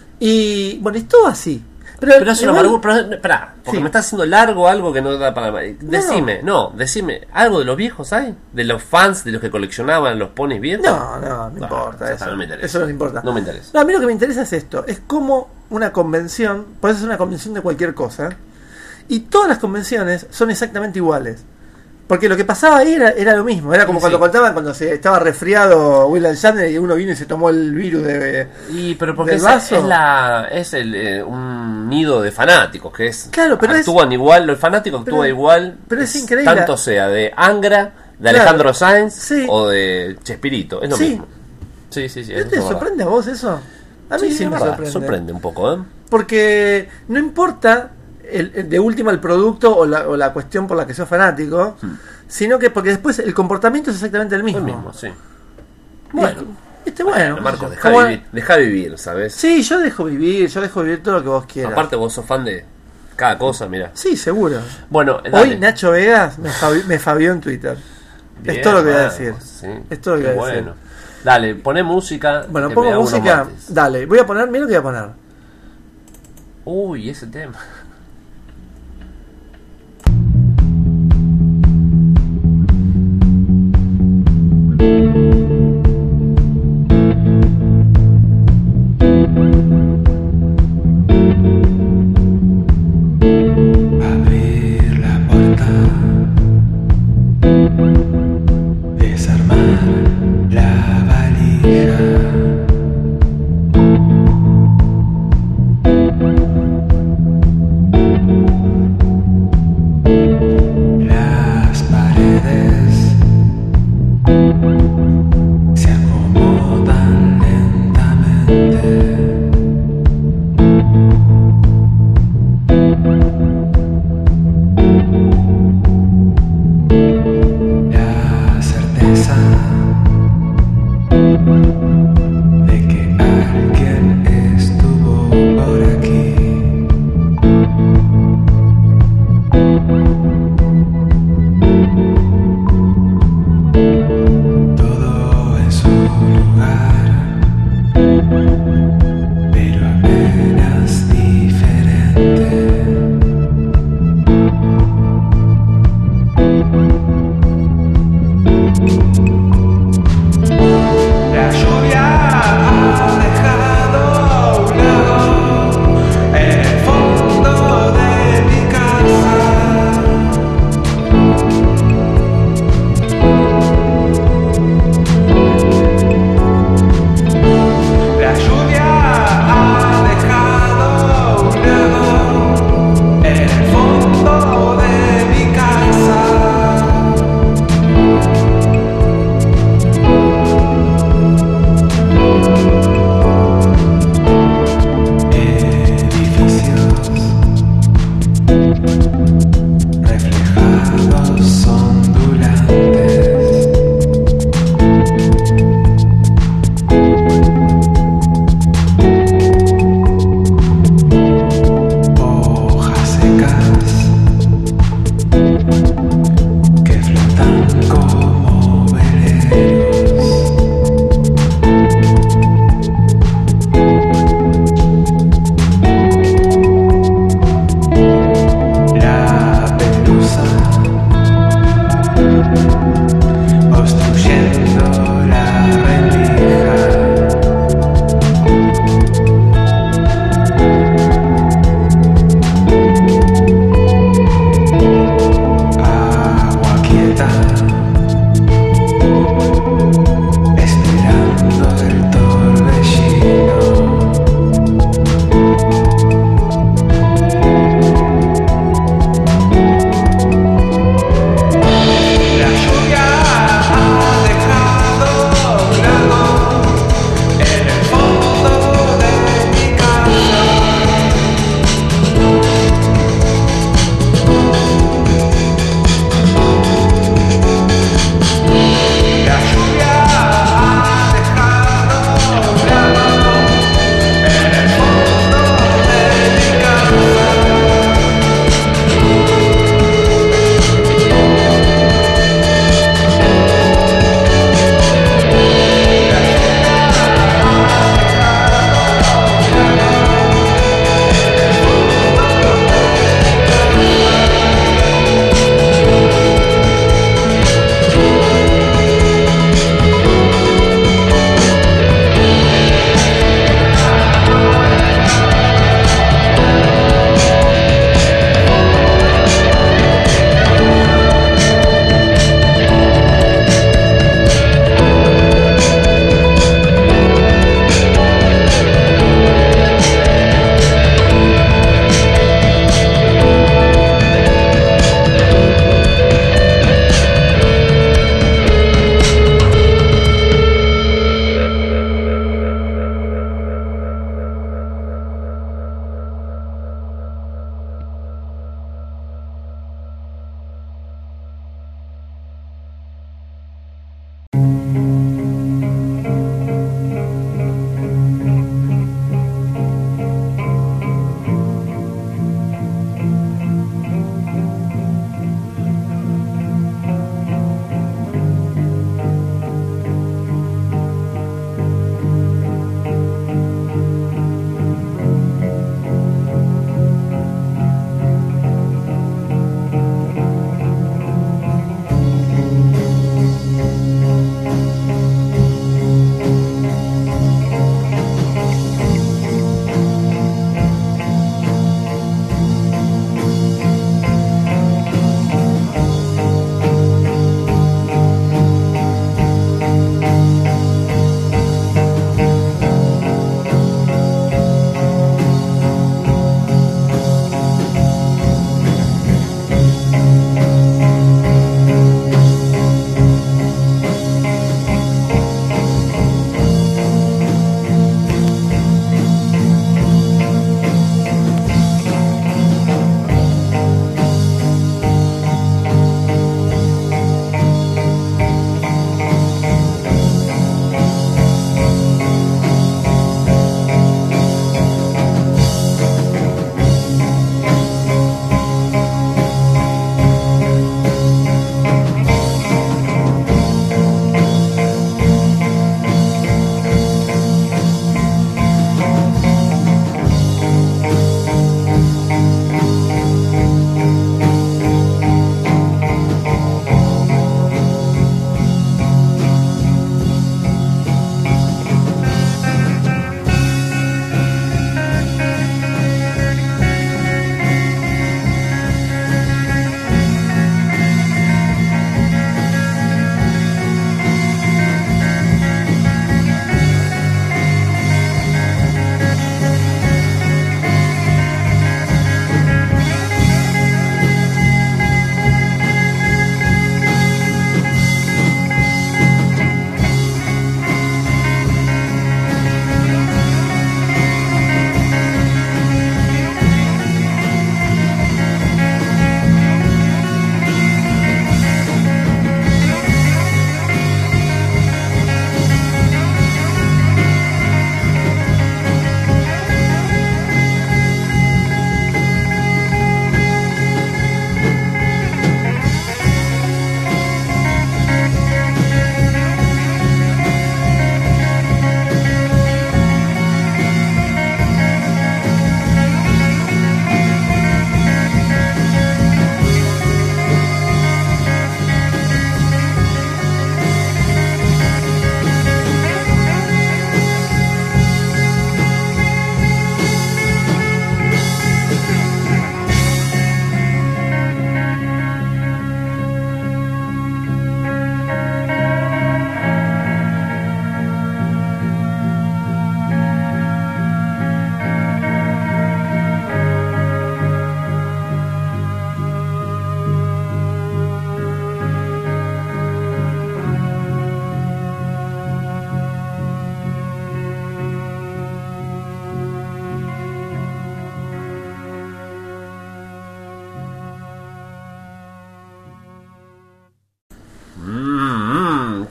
y bueno, y todo así. Pero, Pero es una igual- amargura, pero, espera, porque Sí. me está haciendo largo algo que no da para... Decime, no, decime, ¿algo de los viejos hay? ¿De los fans, de los que coleccionaban los ponis viejos? No, no, no No, importa ya eso. está, no me interesa. Eso no me importa. No me interesa. No, a mí lo que me interesa es esto. Es como una convención, puede ser una convención de cualquier cosa, y todas las convenciones son exactamente iguales. Porque lo que pasaba ahí era, era lo mismo. Era como Sí, cuando sí. contaban cuando se estaba resfriado William Shatner y uno vino y se tomó el virus de... Y pero porque ¿Del es, vaso? es la es el, eh, un nido de fanáticos que es Claro, pero es- actúan igual, los fanáticos Pero- actúan igual, pero es increíble. tanto sea de Angra, de Claro. Alejandro Sanz Sí. o de Chespirito, es lo Sí. mismo. Sí, sí, sí. ¿No eso te es verdad. sorprende a vos eso? A mí sí, es me verdad, sorprende. sorprende un poco, ¿eh? Porque no importa el, el- de última el producto o la, o la cuestión por la que sos fanático, sino que porque después el comportamiento es exactamente el mismo. El mismo, sí. Bueno, este bueno. Marcos, qué sé deja yo. Como- vivir, deja vivir, ¿sabes? Sí, yo dejo vivir, yo dejo vivir todo lo que vos quieras. Aparte vos sos fan de cada cosa, mira. Sí, seguro. Bueno, Hoy dale. Nacho Vegas me, fabi- me fabió en Twitter. Bien, es todo lo que voy a Marcos, decir. sí. Es todo lo que Qué voy a decir. bueno. Dale, poné música. Bueno, que me pongo hago unos música. mates. Dale, voy a poner, mira lo que voy a poner. Uy, ese tema. Abrir la puerta, desarmar la valija,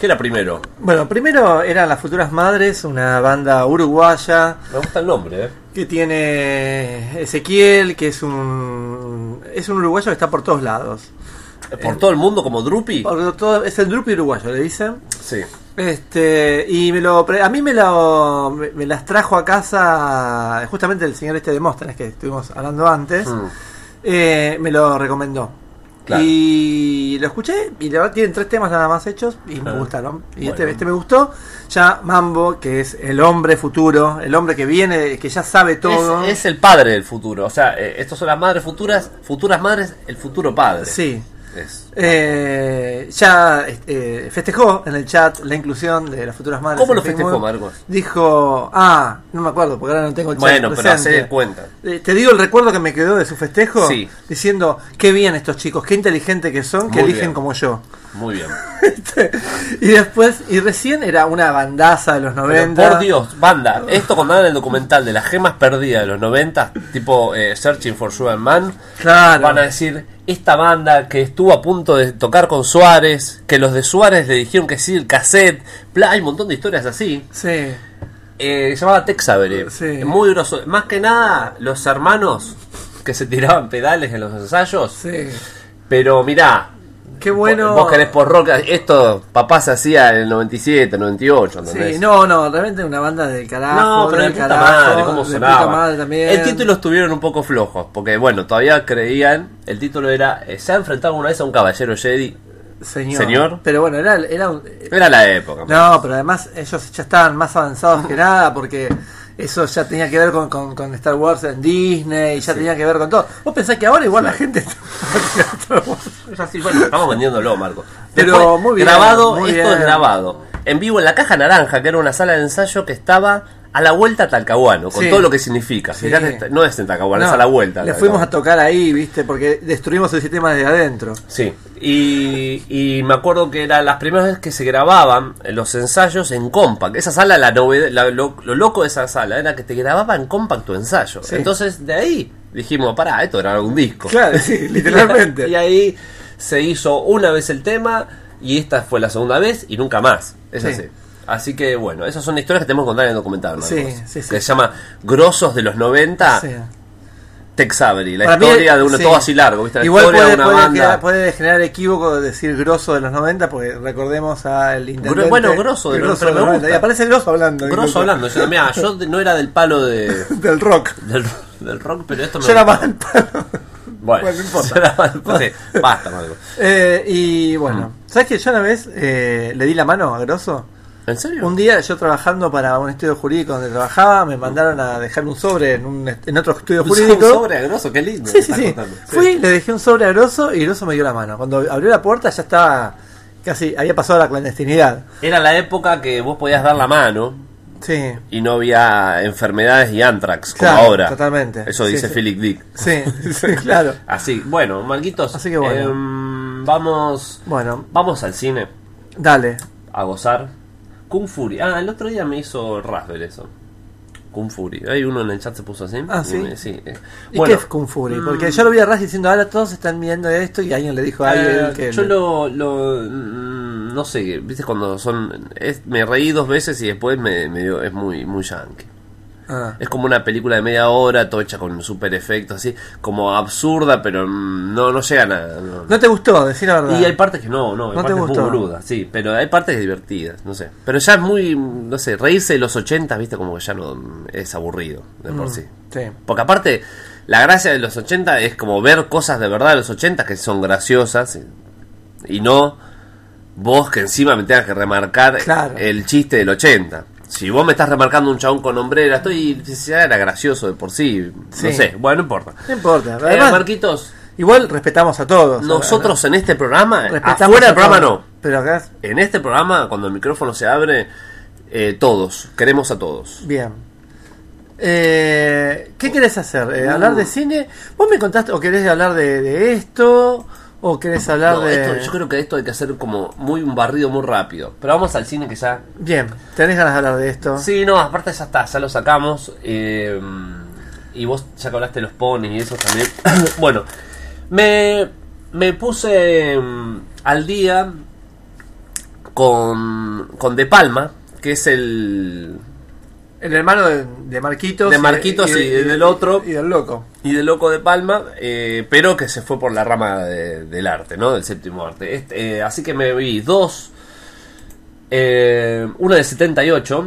¿Qué era primero? Bueno, primero eran Las Futuras Madres, una banda uruguaya Me gusta el nombre, ¿eh? que tiene Ezequiel, que es un es un uruguayo que está por todos lados. ¿Por todo el mundo como Drupi? Por todo, es el Drupi uruguayo, le dicen. Sí. Este, y me lo pre- a mí me lo me, me las trajo a casa justamente el señor este de Móstenes que estuvimos hablando antes. Mm. Eh, me lo recomendó. Claro. Y lo escuché y la verdad tienen tres temas nada más hechos y me Ah, gustaron. Y bueno. este, este me gustó. Ya Mambo, que es el hombre futuro, el hombre que viene, que ya sabe todo. Es, es el padre del futuro. O sea, eh, estos son las madres futuras, futuras madres, el futuro padre. Sí. Es. Eh, ya eh, festejó en el chat la inclusión de las futuras madres. ¿Cómo en lo festejó, Facebook. Marcos? Dijo, ah, no me acuerdo porque ahora no tengo el chat Bueno, pero presente. hace de cuenta. Eh, Te digo el recuerdo que me quedó de su festejo. Sí. Diciendo, qué bien estos chicos, qué inteligentes que son, que Muy eligen bien. como yo. Muy bien. Y después, y recién era una bandaza de los Pero, noventa. por Dios, banda, esto cuando hagan el documental de las gemas perdidas de los noventa, tipo eh, Searching for Sugar Man, Claro. van a decir, esta banda que estuvo a punto de tocar con Suárez, que los de Suárez le dijeron que sí, el cassette, bla, hay un montón de historias así. Sí. Eh, se llamaba Tex Avery. Sí. Muy grosso. Más que nada, los hermanos que se tiraban pedales en los ensayos. Sí. Pero mirá, Qué bueno. vos querés por rock, esto papá se hacía en el noventa y siete, noventa y ocho, ¿entendés? Sí, no, no, realmente una banda del carajo. No, pero de del puta carajo, madre, cómo de sonaba. puta madre también. El título estuvieron un poco flojos, porque bueno, todavía creían, el título era, eh, se ha enfrentado una vez a un caballero Jedi. Señor. Señor. Pero bueno, era, era un. Era la época. No, pero además ellos ya estaban más avanzados que nada porque eso ya tenía que ver con, con, con Star Wars en Disney, ya Sí. tenía que ver con todo. Vos pensás que ahora igual la gente está Star Wars. Es así, bueno, estamos vendiéndolo, Marco. Pero Después, muy bien, grabado, muy esto bien. es grabado. En vivo en la Caja Naranja, que era una sala de ensayo que estaba a la vuelta a Talcahuano, con Sí. todo lo que significa. Sí. Fíjate, no es en Talcahuano, No, es a la vuelta. Le fuimos a tocar ahí, viste, porque destruimos el sistema desde adentro. Sí, y, y me acuerdo que eran las primeras veces que se grababan los ensayos en compact. Esa sala, la novedad, la- lo, lo loco de esa sala era que te grababa en compact tu ensayo. Sí. Entonces de ahí dijimos, pará, esto era un disco. Claro, sí, literalmente. Y ahí se hizo una vez el tema y esta fue la segunda vez y nunca más. Es Sí. así. Así que bueno, esas son historias que tenemos que contar en el documental, Marcos, Sí, sí, sí. que se llama Grosos de los noventa. Sí. Tex Avery, la Para mí, historia de uno sí. todo así largo, ¿viste? La Igual historia puede, de una puede banda. quedar- puede generar equívoco decir grosso de los noventa, porque recordemos al intendente. Gro- bueno, grosso de los- pero me noventa. gusta. Y aparece grosso hablando. Grosso incluso. hablando, yo, mirá, yo de- no era del palo de, Del rock. del, del rock, pero esto me Yo era gusta. más del palo. Bueno, Bueno, no importa. yo era más- sí, basta, Marco. Eh, y bueno, Mm. ¿sabes que yo una vez eh, le di la mano a Grosso? ¿En serio? Un día yo trabajando para un estudio jurídico donde trabajaba, me mandaron a dejar un sobre en, un, en otro estudio Un jurídico. sobre grosso, qué lindo. Sí, me sí, estás sí. contando. Fui, le dejé un sobre a Grosso y Grosso me dio la mano. Cuando abrió la puerta ya estaba, casi había pasado la clandestinidad. Era la época que vos podías dar la mano Sí, y no había enfermedades y anthrax como Claro, ahora. totalmente. Eso Sí, dice sí. Philip Dick. sí, sí, claro. Así, bueno, Marquitos. Así que bueno. em, vamos, Bueno, vamos al cine dale. a gozar. Kung Fury. Ah, el otro día me hizo Raspberry eso. Kung Fury. Hay uno en el chat se puso así. Ah, Y ¿sí? me- sí. eh. ¿Y Bueno, qué es Kung Fury? Porque mm, yo lo vi a Raz diciendo, ahora todos están viendo esto y alguien le dijo a alguien Eh, que... yo lo, lo mm, no sé, viste cuando son es- me reí dos veces y después me, me dio, es muy muy yankee. Ah, Es como una película de media hora, todo hecha con super efectos así, como absurda, pero mm, no no llega a nada. no. ¿No te gustó? Decir la verdad. Y hay partes que no, no, hay ¿No te partes muy gustó? boludas, sí, pero hay partes divertidas, no sé. Pero ya es muy, no sé, reírse de los ochenta, viste, como que ya no es aburrido de por Mm, sí. sí. Porque aparte, la gracia de los ochenta es como ver cosas de verdad de los ochenta que son graciosas y, y no vos que encima me tengas que remarcar Claro. el chiste del ochenta. Si vos me estás remarcando un chabón con hombrera, estoy ya era gracioso de por sí, Sí. no sé, bueno, no importa. No importa. Eh, Además, Marquitos, igual respetamos a todos. nosotros en este programa, Respetamos afuera a del programa todos. no, Pero acá, en este programa cuando el micrófono se abre, eh, todos, queremos a todos. bien. Eh, ¿Qué querés hacer? Eh, ¿Hablar de cine? ¿Vos me contaste o querés hablar de, de esto? ¿O querés hablar No, de...? esto- yo creo que esto hay que hacer como muy un barrido muy rápido. Pero vamos al cine que ya... Bien, ¿tenés ganas de hablar de esto? Sí, no, aparte ya está, ya lo sacamos. eh, y vos ya que hablaste de los ponis y eso también. Bueno, me, me puse mm, al día con, con De Palma, que es el... El hermano de, de Marquitos. De Marquitos y, y, y del otro. Y del loco. Y del loco De Palma, eh, pero que se fue por la rama de, del arte, ¿no? Del séptimo arte. Este, eh, así que me vi dos. Eh, una de setenta y ocho.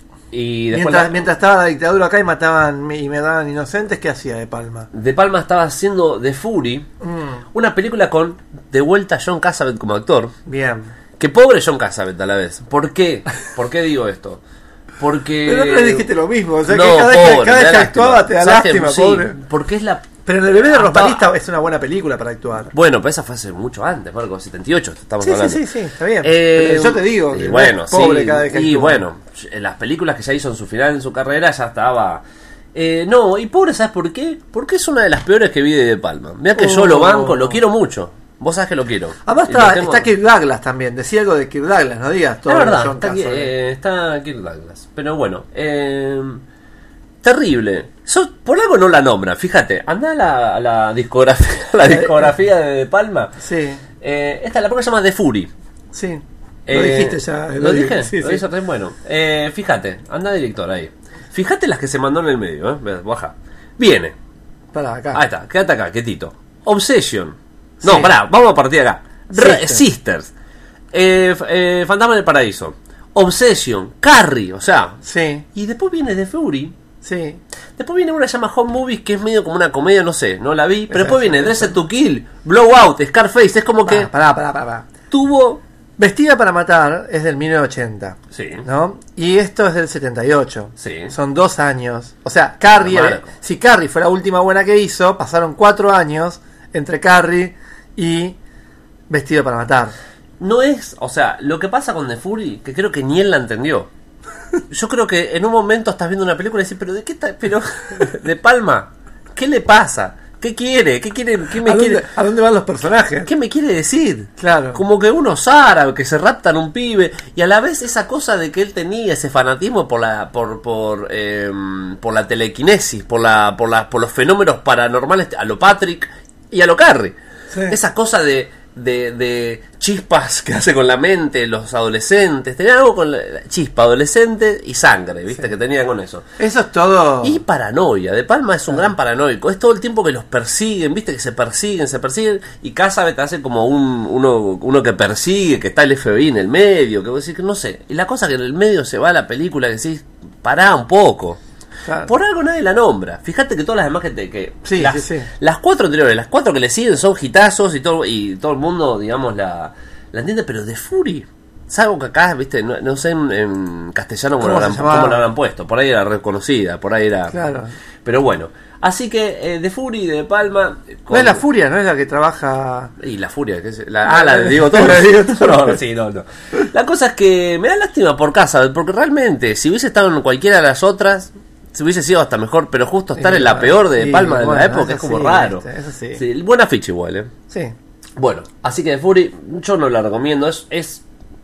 Y después mientras, la, mientras estaba la dictadura acá y mataban y me daban inocentes, ¿qué hacía De Palma? De Palma estaba haciendo The Fury. Mm, Una película con de vuelta John Cassavetes como actor. bien. Que pobre John Cassavetes a la vez. ¿Por qué? ¿Por qué digo esto? Porque... Pero no le dijiste lo mismo, o sea no, que cada vez, pobre, cada vez me que da actuaba te da ¿Sabes qué? lástima, Sí, pobre. porque es la... Pero en el bebé de Hasta- Rosparista es una buena película para actuar. Bueno, pero esa fue hace mucho antes, Marco, setenta y ocho estamos Sí, sí, hablando. sí, sí, está bien. Eh, Pero yo te digo, y que bueno, es pobre sí, cada vez que y actúa. bueno, en las películas que ya hizo en su final en su carrera ya estaba... Eh, no, y pobre, ¿sabes por qué? Porque es una de las peores que vi de De Palma. Mira que yo Oh. lo banco, lo quiero mucho. Vos sabés que lo quiero. Además Y lo está, tengo- está Kirk Douglas también. Decía algo de Kirk Douglas, no digas todo. Es verdad, John está, aquí- Cassavetes. eh, está Kirk Douglas. Pero bueno, eh, terrible. So- por algo no la nombra, fíjate. Anda a la, a la discografía, a la discografía de De Palma. Sí, Eh, esta la película se llama The Fury. sí. Lo Eh, dijiste ya. ¿Lo dije? Sí, Lo sí. hizo re bueno. Eh, fíjate, anda director ahí. Fíjate las que se mandó en el medio, ¿eh? Ve, baja. Viene. Pará, acá. Ahí está, quédate acá, quietito. Obsession. No, Sí. pará, vamos a partir de acá. Re- Sisters. Sisters. Eh, f- eh, Fantasma del Paraíso. Obsession. Carrie, o sea. Sí, Y después viene The Fury. sí. Después viene una que se llama Home Movies, que es medio como una comedia, no sé, no la vi. Pero Esa, después viene esa. Dressed to Kill, Blowout, Scarface. Es como que Pará, pará, pará, pará. tuvo. Vestida para matar es del mil novecientos ochenta. Sí. ¿No? Y esto es del setenta y ocho. Sí. Son dos años. O sea, Carrie, Marco. eh, si Carrie fue la última buena que hizo, pasaron cuatro años entre Carrie y Vestido para matar. No es, o sea, lo que pasa con The Fury, que creo que ni él la entendió. Yo creo que en un momento estás viendo una película y dices, pero ¿de qué está? Pero, De Palma, ¿qué le pasa? ¿Qué quiere? ¿Qué quiere? ¿Qué me ¿A quiere? dónde, ¿A dónde van los personajes? ¿Qué me quiere decir? Claro. Como que unos árabes que se raptan un pibe y a la vez esa cosa de que él tenía ese fanatismo por la por por eh, por la telequinesis, por la por la por los fenómenos paranormales a lo Patrick y a lo Carrie. Sí. Esa cosa de, de de chispas que hace con la mente los adolescentes, tenía algo con la, la chispa adolescente y sangre, ¿viste? Que tenía con eso. Eso es todo. Y paranoia. De Palma es un gran paranoico. Es todo el tiempo que los persiguen, viste, que se persiguen, se persiguen. Y Cassavetes hace como un uno, uno que persigue, que está el F B I en el medio, que vos decís que no sé. Y la cosa que en el medio se va la película, que decís, pará un poco. Claro. Por algo nadie la nombra. Fíjate que todas las demás que, te, que Sí, las, sí, sí. las cuatro anteriores, las cuatro que le siguen son hitazos y todo, y todo el mundo, digamos, la, la entiende, pero de Fury. Salvo que acá, viste, no, no sé en, en castellano cómo, ¿Cómo lo se habrán, llamaba? cómo lo habrán puesto. Por ahí era reconocida, por ahí era. Claro. Pero bueno. Así que eh, de Fury, de Palma. eh, No con- es la Furia, no es la que trabaja. Y la furia, que es la, ah, la de Diego Torres. La de Diego Torres. No, no, sí, no, no. La cosa es que me da lástima por casa, porque realmente, si hubiese estado en cualquiera de las otras, se hubiese sido hasta mejor, pero justo estar Y en la bueno, peor de y Palma de bueno, la época eso es como sí, raro. este, eso sí. Buena ficha igual, eh. Sí. Bueno, así que de Fury, yo no la recomiendo, es. es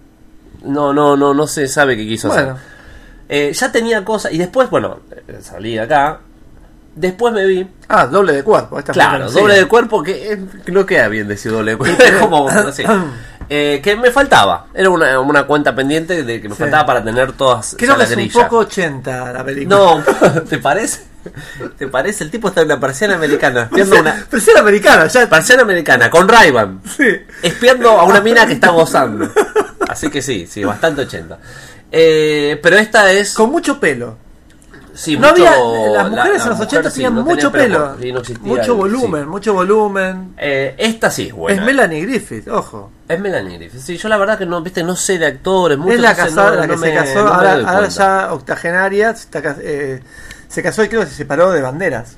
no, no, no, no se sabe qué quiso Bueno. hacer. Eh, ya tenía cosas, y después, bueno, eh, salí de acá. Después me vi. Ah, doble de cuerpo. Esta fue Claro, conocida. doble de cuerpo, que eh, no queda bien decir doble de cuerpo. Es como, no sé. Eh, que me faltaba. Era una, una cuenta pendiente de que me Sí. faltaba para tener todas. Creo ya que la es un grilla. poco ochenta la película. No, ¿te parece? ¿Te parece? El tipo está en una persiana americana, espiando una. Pero si era americana, ya. Persiana americana, con Ray-Ban. Sí. Espiando a una mina que está gozando. Así que sí, sí, bastante ochenta. Eh, pero esta es. Con mucho pelo. Sí, No mucho- había, las la- mujeres la en los mujer ochenta sí, tenían no mucho tenían pelo, sí, no existía mucho el- volumen, sí. mucho volumen. Eh, esta sí es buena. Es Melanie Griffith, ojo. Es Melanie Griffith. Sí, yo la verdad que no, viste, no sé de actores. Mucho, es la entonces casada, no- la que no se me- casó, no me ahora, doy ahora cuenta. ya octogenaria, está cas- eh, se casó y creo que se separó de Banderas.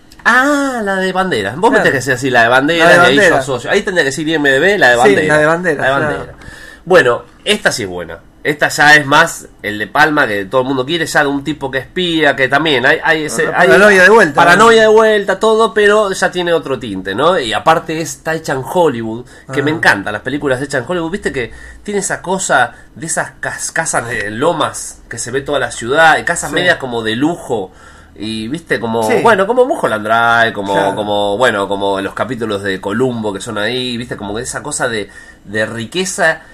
Ah, la de Banderas. Vos Claro. me tenés que decir así, la de Banderas, La de y ahí yo Banderas. asocio. Ahí tendría que decir I M D B, la de Sí, Banderas. la de Banderas, La de claro. Banderas. Bueno, esta sí es buena. Esta ya es más el de Palma que todo el mundo quiere, ya de un tipo que espía, que también hay, hay, ese, Otra hay paranoia de vuelta, paranoia de vuelta, todo, pero ya tiene otro tinte, ¿no? Y aparte está hecha en Hollywood, que Ah. me encantan las películas hechas en Hollywood, viste que tiene esa cosa de esas cas- casas de lomas que se ve toda la ciudad, y casas Sí. medias como de lujo. Y viste como, Sí. bueno, como Mulholland Drive, como, Claro. como, bueno, como los capítulos de Columbo que son ahí, viste, como esa cosa de, de riqueza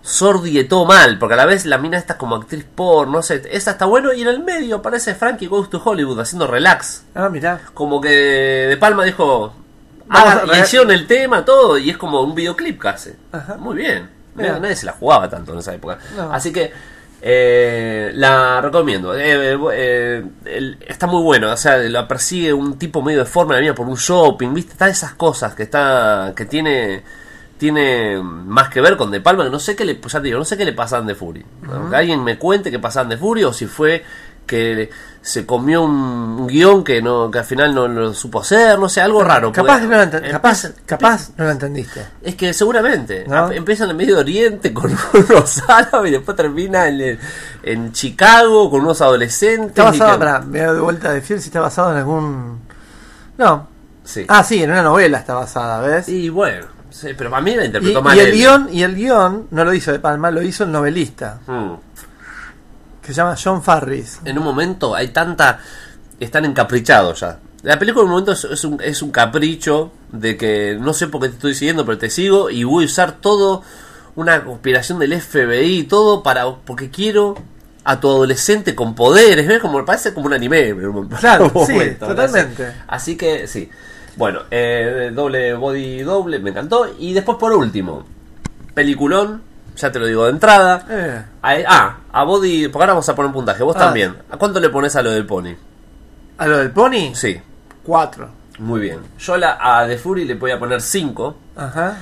sordi y todo mal, porque a la vez la mina esta es como actriz por, no sé, esa está bueno, y en el medio aparece Frankie Goes to Hollywood haciendo relax. Ah, mirá. Como que De Palma dijo, Vamos haga, a- y hicieron el tema, todo, y es como un videoclip casi. Ajá. Muy bien. Mirá. Nadie se la jugaba tanto en esa época. No. Así que eh, la recomiendo. Eh, eh, el- está muy bueno. O sea, la persigue un tipo medio de forma de la vida por un shopping, ¿viste? Está esas cosas que está que tiene tiene más que ver con De Palma, que no sé qué le, ya te digo, no sé qué le pasa a Andy Fury. Uh-huh. Que alguien me cuente qué pasa a Andy Fury, o si fue que se comió un guión que no que al final no lo supo hacer, no sé, algo raro. Capaz, porque no lo enten- capaz, empieza- capaz no lo entendiste. es que seguramente ¿No? a- empieza en el Medio Oriente con unos árabes y después termina en, en Chicago con unos adolescentes. Está y basado, que- pará, me doy de vuelta a decir si está basado en algún... No. Sí. Ah, sí, en una novela está basada, ¿ves? Y bueno, sí, pero para mí la Y, interpretó y mal. el él. guión, y el guión no lo hizo De Palma, lo hizo el novelista, Mm. que se llama John Farris. En un momento hay tanta. Están encaprichados ya. La película en un momento es, es un, es un capricho de que no sé por qué te estoy siguiendo, pero te sigo y voy a usar todo, una conspiración del F B I y todo para porque quiero a tu adolescente con poderes. ¿Ves? Como parece como un anime. en un Claro, sí, momento, ¿no? totalmente. Así, así que sí. Bueno, eh, doble body doble, me encantó. Y después por último, peliculón, ya te lo digo de entrada. Eh, A- ah, a Body, porque ahora vamos a poner un puntaje. Vos Ah. también. ¿A cuánto le pones a lo del Pony? ¿A lo del Pony? Sí, Cuatro. muy bien. Yo la, a The Fury le voy a poner cinco. Ajá.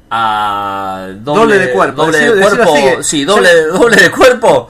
A doble, Doble de cuerpo, doble decilo- de decilo cuerpo. así que- Sí, doble, doble de cuerpo.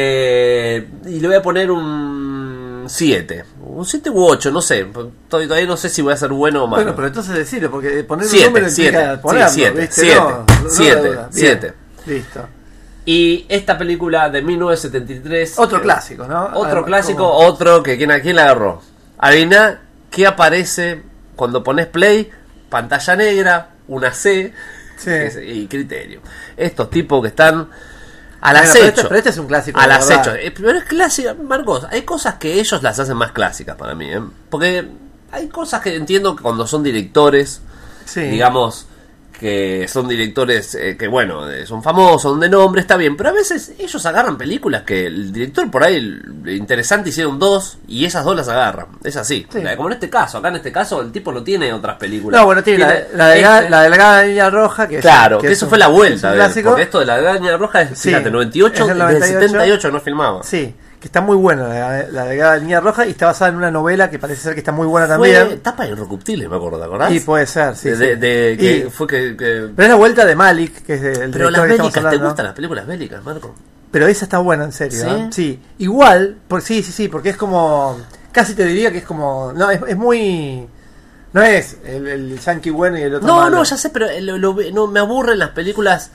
Eh, y le voy a poner un siete. Un siete u ocho, no sé. Todavía, todavía no sé si voy a ser bueno o malo. Bueno, pero entonces decirlo, porque poner un Siete, número siete. implica Sí, ponerlo, siete, ¿viste? siete, No, no siete, de duda. Bien, siete. Listo. Y esta película de mil novecientos setenta y tres. Otro eh, clásico, ¿no? Otro Además, clásico, como- otro que ¿quién, a quién la agarró? Adivina qué aparece cuando pones play, pantalla negra, una C Sí. es- y criterio. Estos tipos que están al Bueno, pero acecho. este- pero este es un clásico Al de acecho. verdad. Eh, Pero es clásica, Marcos. Hay cosas que ellos las hacen más clásicas para mí. ¿eh? Porque hay cosas que entiendo que cuando son directores, Sí. digamos que son directores eh, que bueno, eh, son famosos, son de nombre, está bien, pero a veces ellos agarran películas que el director por ahí el- interesante hicieron dos y esas dos las agarran, es así. Sí. Como en este caso, acá en este caso el tipo no tiene otras películas. No, bueno, tiene, la, la, delgada- este- la delgada línea roja, que es- Claro, que, es eso un- fue la es vuelta, un de él, clásico. porque esto de la Gaña Roja es, Sí, fíjate, noventa y ocho, es del desde el noventa y ocho. setenta y ocho no filmaba. Sí, que está muy buena la, la delgada línea roja y está basada en una novela que parece ser que está muy buena Fue también. tapa irrecuptible, me acuerdo, ¿te acordás? Y puede ser, sí. de, sí. de- de- que Y- fue que, que- pero es la vuelta de Malik, que es el pero director las que estamos bélicas, ¿te hablando. gustan las películas bélicas, Marco? Pero esa está buena, en serio. ¿Sí? ¿eh? Sí. Igual, por, sí, sí, sí, porque es como... Casi te diría que es como... No, es, es muy... No es el, el yankee bueno y el otro No, malo. no, ya sé, pero lo- lo- no, me aburren las películas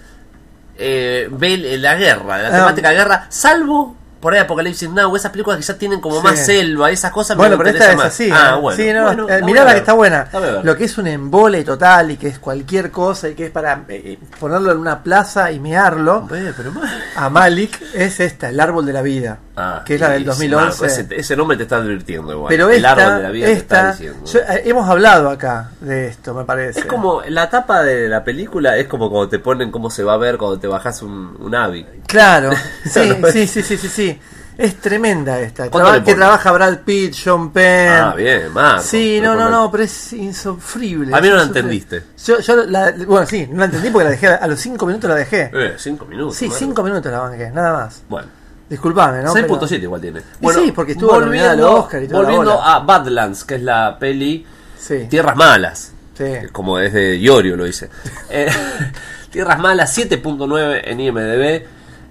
eh, bel- la guerra, la Ah. temática de guerra, salvo por ahí Apocalipsis Now, esas películas que ya tienen como Sí. más selva, esas cosas Bueno, me pero esta interesan es así. más. Ah, ¿eh? bueno. Sí, no, Bueno, eh, la mirá voy a la que ver. está buena. La voy a ver. Lo que es un embole total y que es cualquier cosa y que es para eh, ponerlo en una plaza y mearlo. Eh, pero más- A Malik es esta, El Árbol de la Vida, Ah, que es la del sí, dos mil once. Marco, ese, ese nombre te está advirtiendo igual. Pero el esta, árbol de la vida te está esta diciendo. yo- eh, hemos hablado acá de esto, me parece. Es como la tapa de la película, es como cuando te ponen cómo se va a ver cuando te bajas un, un AVI. Claro, sí, No, no. sí, sí, sí, sí, sí. Es tremenda esta. ¿Cuánto Traba- le que pones? trabaja Brad Pitt, John Penn. Ah, bien, Marco. Sí, no, Pero no, por- no, pero es insufrible. A mí no la es insufrible. entendiste. Yo, yo la, bueno, sí, no la entendí porque la dejé a los cinco minutos la dejé. Eh, cinco minutos. Sí, Marco. cinco minutos la banqué, nada más. Bueno. Disculpame, ¿no? seis Pero- punto siete igual tiene. Y sí, porque estuvo nominada al Oscar y toda la volviendo bola. a Badlands, que es la peli Sí, Tierras Malas. sí. Como es de Iorio lo hice. Eh, Tierras Malas, siete punto nueve en I M D B.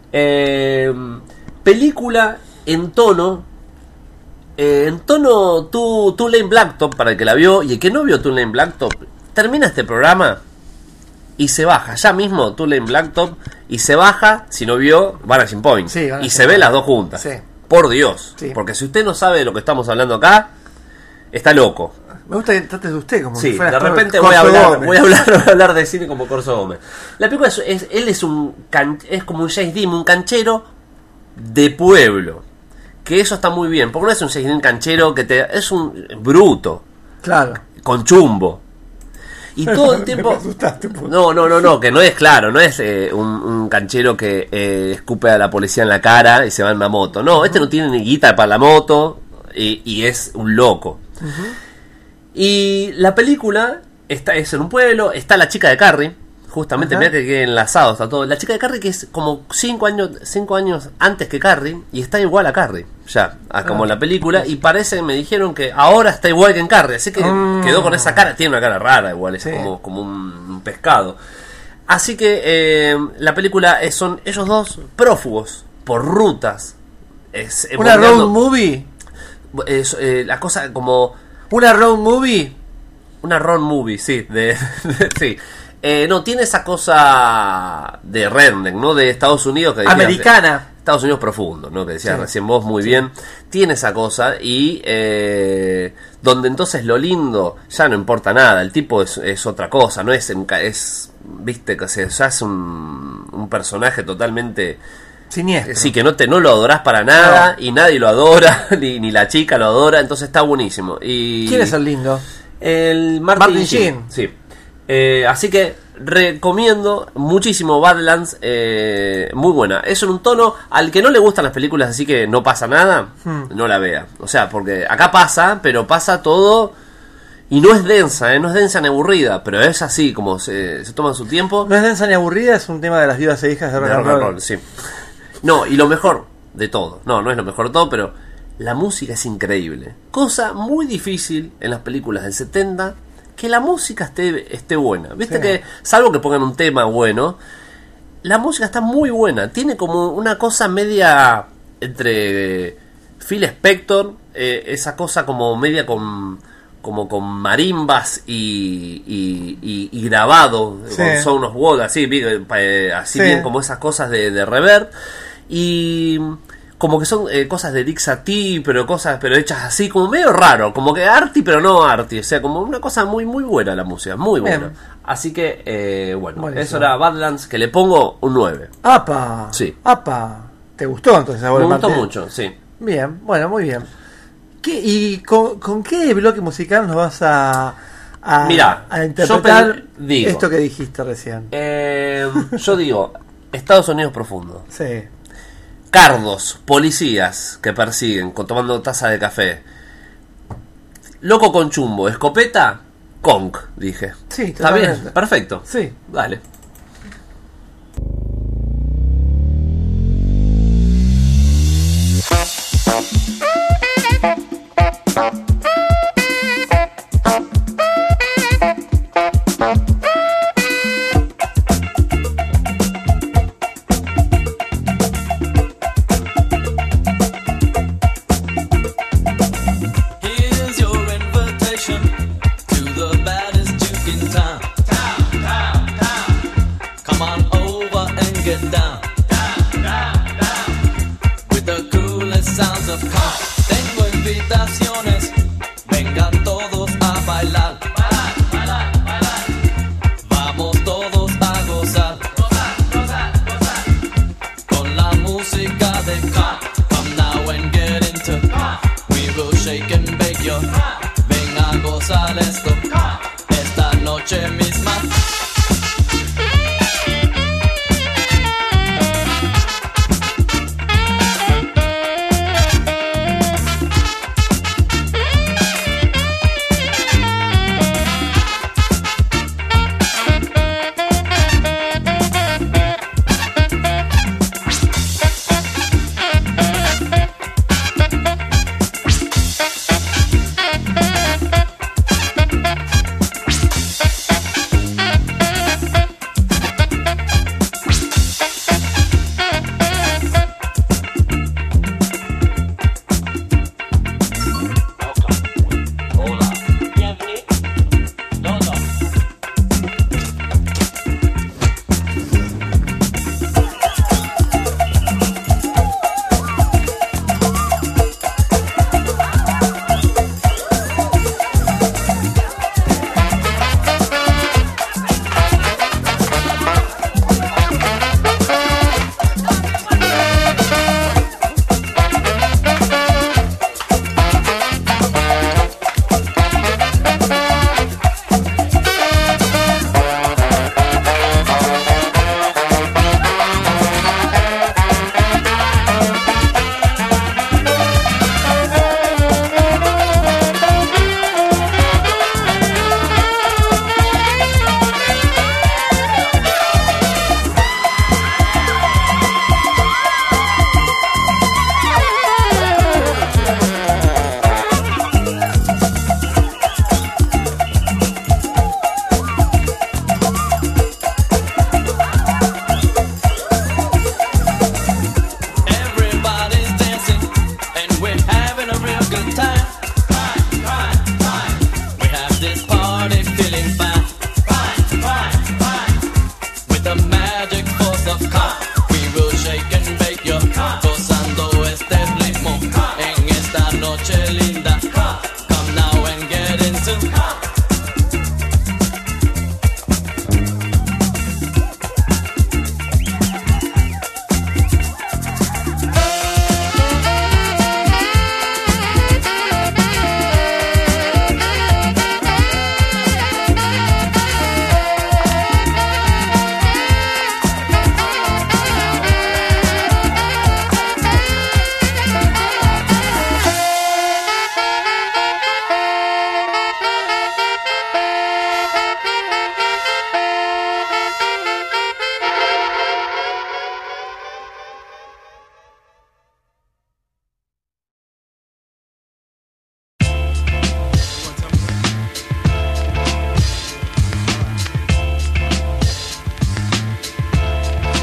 Eh, película en tono. eh, en tono tu, tu Lane Blacktop, para el que la vio. Y el que no vio Tu Lane Blacktop, termina este programa y se baja. Ya mismo Tu Lane Blacktop. Y se baja, si no vio, Vanishing Point. Sí, Vanishing y se ve Point. las dos juntas. Sí. Por Dios. Sí. Porque si usted no sabe de lo que estamos hablando acá, está loco. Me gusta que trates de usted como Sí, si fuera de Cor- repente Corso voy a, hablar, Gómez. voy a hablar voy a hablar de cine como Corso Gómez. La película es, es- él es un can- es como un James Dean, un canchero de pueblo. Que eso está muy bien, porque no es un James Dean canchero que te es un bruto, Claro. con chumbo. Y todo el tiempo... Me asustaste un poco. No, no, no, no, que no es claro, no es eh, un, un canchero que eh, escupe a la policía en la cara y se va en una moto. No, este no tiene ni guita para la moto y, y es un loco. Ujú. Y la película está, es en un pueblo, está la chica de Carrie. Justamente, Ajá. mira que queda enlazado, está todo. La chica de Carrie que es como cinco años cinco años antes que Carrie y está igual a Carrie, ya, a como Ah. en la película. Y parece, me dijeron que ahora está igual que en Carrie, así que Mm. quedó con esa cara. Tiene una cara rara, igual, es Sí. como, como un, un pescado. Así que eh, la película es, son ellos dos prófugos por rutas. Es, eh, Una bordeando- road movie. es, eh, la cosa como Una road movie. una road movie, sí, de, de- sí. Eh, no, tiene esa cosa de redneck, ¿no? De Estados Unidos que decías, Americana. Estados Unidos profundo, ¿no? Que decías Sí. recién vos muy bien. Tiene esa cosa y eh, donde entonces lo lindo ya no importa nada. El tipo es, es otra cosa, no es, enca- es viste, que se, ya es un, un personaje totalmente... Siniestro. Sí, que no te no lo adorás para nada y nadie lo adora, ni, ni la chica lo adora, entonces está buenísimo. Y ¿Quién es el lindo? el Martin, Martin Sheen. Sheen. Sí. Eh, así que recomiendo muchísimo Badlands, eh, muy buena. Es en un tono al que no le gustan las películas, así que no pasa nada, Hmm. no la vea. O sea, porque acá pasa, pero pasa todo y no es densa, ¿eh? No es densa ni aburrida, pero es así, como se, se toman su tiempo. No es densa ni aburrida, es un tema de las viudas e hijas de rock De and rock and roll. roll, sí. No, y lo mejor de todo, no, no es lo mejor de todo, pero la música es increíble. Cosa muy difícil en las películas del setenta, que la música esté, esté buena. Viste Sí. que, salvo que pongan un tema bueno, la música está muy buena. Tiene como una cosa media entre Phil Spector, eh, esa cosa como media con... como con marimbas y, y, y, y grabado, Sí. con Sound of Gold, así, bien, eh, así Sí. bien como esas cosas de, de reverb, y como que son eh, cosas de Dixie, pero cosas pero hechas así, como medio raro, como que arty pero no arty, o sea, como una cosa muy muy buena la música, muy buena. Bien. Así que, eh, bueno, Buenísimo. eso era Badlands, que le pongo un nueve. ¡Apa! Sí. ¡Apa! ¿Te gustó entonces Me ahora, gustó Martín? mucho, sí. Bien, bueno, muy bien. ¿Qué, ¿Y con, con qué bloque musical nos vas a, a, Mirá, a yo interpretar pe- digo. esto que dijiste recién? Eh, yo digo, Estados Unidos profundo. Sí. Cardos, policías que persiguen con, tomando taza de café. Loco con chumbo, escopeta, conk, dije. Sí, ¿Está bien? totalmente. Perfecto. Sí. Dale. Here's your invitation to the baddest juke in town. Town, town, town.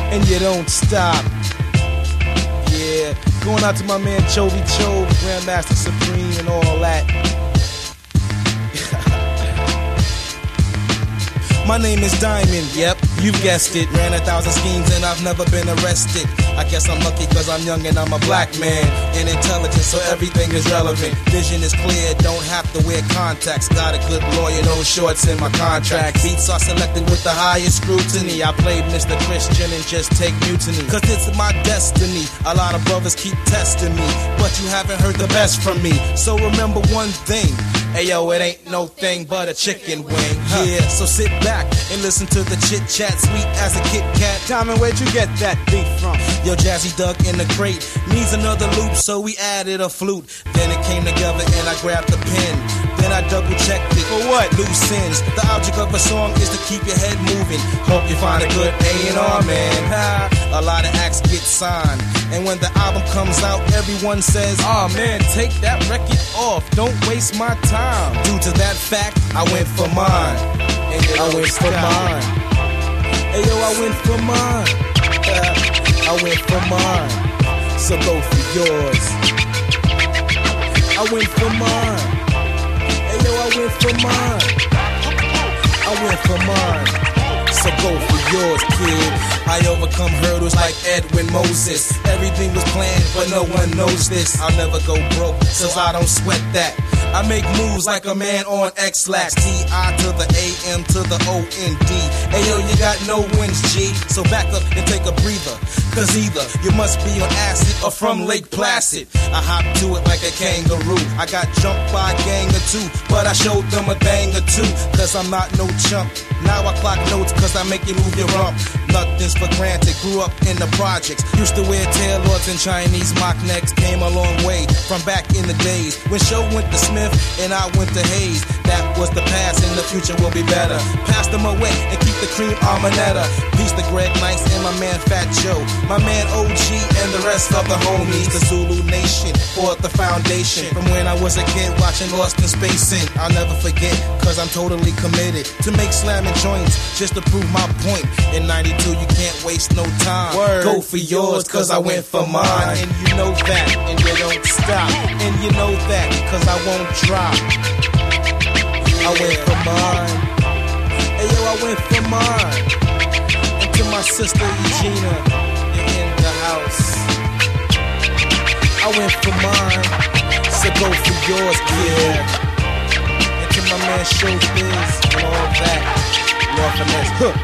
and you don't stop. Yeah, going out to my man Chovy Chove, Grandmaster Supreme and all that. My name is Diamond, yep, you guessed it. Ran a thousand schemes and I've never been arrested. I guess I'm lucky cause I'm young and I'm a black man. And intelligent so everything is relevant. Vision is clear, don't have to wear contacts. Got a good lawyer, no shorts in my contract. Beats are selected with the highest scrutiny. I played Mister Christian and just take mutiny. Cause it's my destiny. A lot of brothers keep testing me, but you haven't heard the best from me. So remember one thing. Ayo, it ain't no thing but a chicken wing. Yeah, so sit back and listen to the chit chat, sweet as a Kit Kat. Diamond, where'd you get that beat from? Yo, Jazzy Doug in the crate needs another loop, so we added a flute. Then it came together and I grabbed the pen. Then I double checked it. For what? Loose ends. The object of a song is to keep your head moving. Hope you find a good A and R man. Ha, a lot of acts get signed, and when the album comes out, everyone says, "Oh man, take that record off. Don't waste my time." Due to that fact, I went for mine. And I went for mine. Hey yo, I went for mine. I went for mine. So go for yours. I went for mine. Hey yo, I went for mine. I went for mine. So go for yours, kid. I overcome hurdles like Edwin Moses. Everything was planned, but no one knows this. I'll never go broke, so I don't sweat that. I make moves like a man on X-Lax. T I to the A M to the O N D. Ayo, you got no wins, G. So back up and take a breather. Cause either you must be on acid or from Lake Placid. I hop to it like a kangaroo. I got jumped by a gang or two, but I showed them a thing or two. Cause I'm not no chump. Now I clock notes cause I make you move your rump. Nothing's for granted, grew up in the projects. Used to wear tailors and Chinese mock necks. Came a long way from back in the days when Show went to Smith and I went to Hayes. That was the past and the future will be better. Pass them away and keep the cream Armanetta. Peace to Greg Nice and my man Fat Joe. My man O G and the rest of the homies. The Zulu Nation fought the foundation. From when I was a kid watching Lost in Space and I'll never forget cause I'm totally committed to make slamming joints just to prove my point. In ninety-two you can't waste no time. Word. Go for yours cause I went for mine. And you know that and you don't stop. And you know that cause I won't drop. I went for mine. Hey yo, I went for mine. And to my sister Regina, you're in the house. I went for mine. So go for yours, kid. And to my man Showbiz and all that. Lord Finesse. Huh.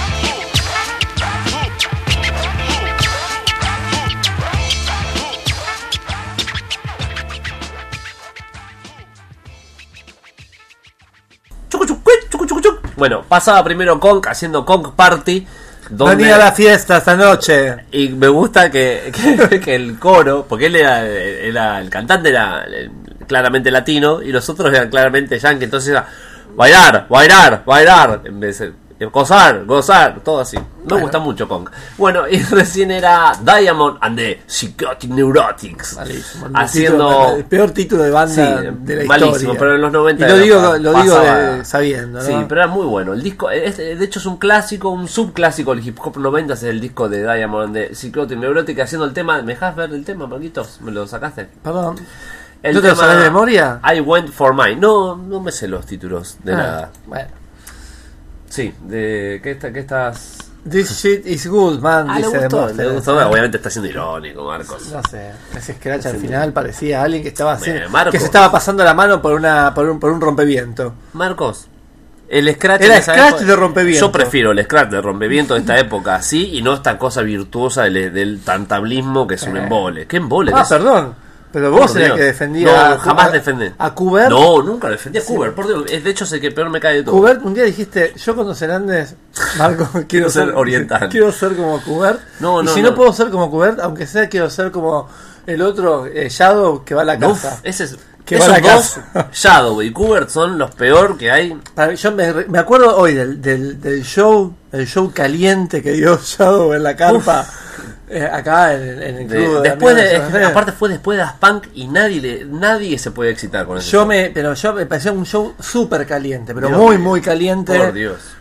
Bueno, pasaba primero Kong haciendo Kong Party. Donde, venía a la fiesta esta noche. Y me gusta que, que, que el coro, porque él era, era el cantante era claramente latino y los otros eran claramente yankee, entonces era bailar, bailar, bailar, en vez de gozar, gozar, todo así. Me bueno. gusta mucho Kong. Bueno, y recién era Diamond and the Psychotic Neurotics. Malísimo. El haciendo título, el peor título de banda sí, de la malísimo, historia. pero en los noventa y lo digo, pasaba, lo digo de, sabiendo, ¿no? Sí, pero era muy bueno. El disco, es, de hecho es un clásico, un subclásico del hip hop noventa, es el disco de Diamond and the Psychotic Neurotics haciendo el tema. ¿Me dejas ver el tema, Marquitos? ¿Me lo sacaste? Perdón. El ¿Tú te lo sabes de memoria? I Went for Mine. No, no me sé los títulos de ah, nada. Bueno. Sí, de ¿qué, está, qué estás? This shit is good, man. Ah, dice le gustó, Demóstenes. le gustó. Obviamente está siendo irónico, Marcos. No sé, ese scratch al final parecía alguien que estaba haciendo, Marcos. que se estaba pasando la mano por una por un, por un rompeviento. Marcos, el scratch era de scratch época, de rompeviento. Yo prefiero el scratch de rompeviento de esta época, sí, y no esta cosa virtuosa del, del tantablismo que es un embole. ¿Qué embole? Ah, es? perdón. Pero vos eres el que defendía no, a, jamás a, defendí. a Kubert. No, nunca defendí a Kubert, por Dios. De hecho, sé que peor me cae de todo. Kubert, un día dijiste, yo con los Hernández, Marco, quiero, quiero ser, ser oriental. Quiero ser como Kubert. No, y no, si no. no puedo ser como Kubert, aunque sea quiero ser como el otro, eh, Shadow, que va a la casa. Uf, ese es, que esos va a la dos, casa. Shadow y Kubert, son los peor que hay. Para, yo me, me acuerdo hoy del, del, del show, el show caliente que dio Shadow en la carpa. Eh, acá en, en el club de, de después de, de, de aparte fue después de Daft Punk y nadie le, nadie se puede excitar con eso. Yo me, pero yo me pareció un show súper caliente, pero Dios muy Dios. muy caliente. Por Dios.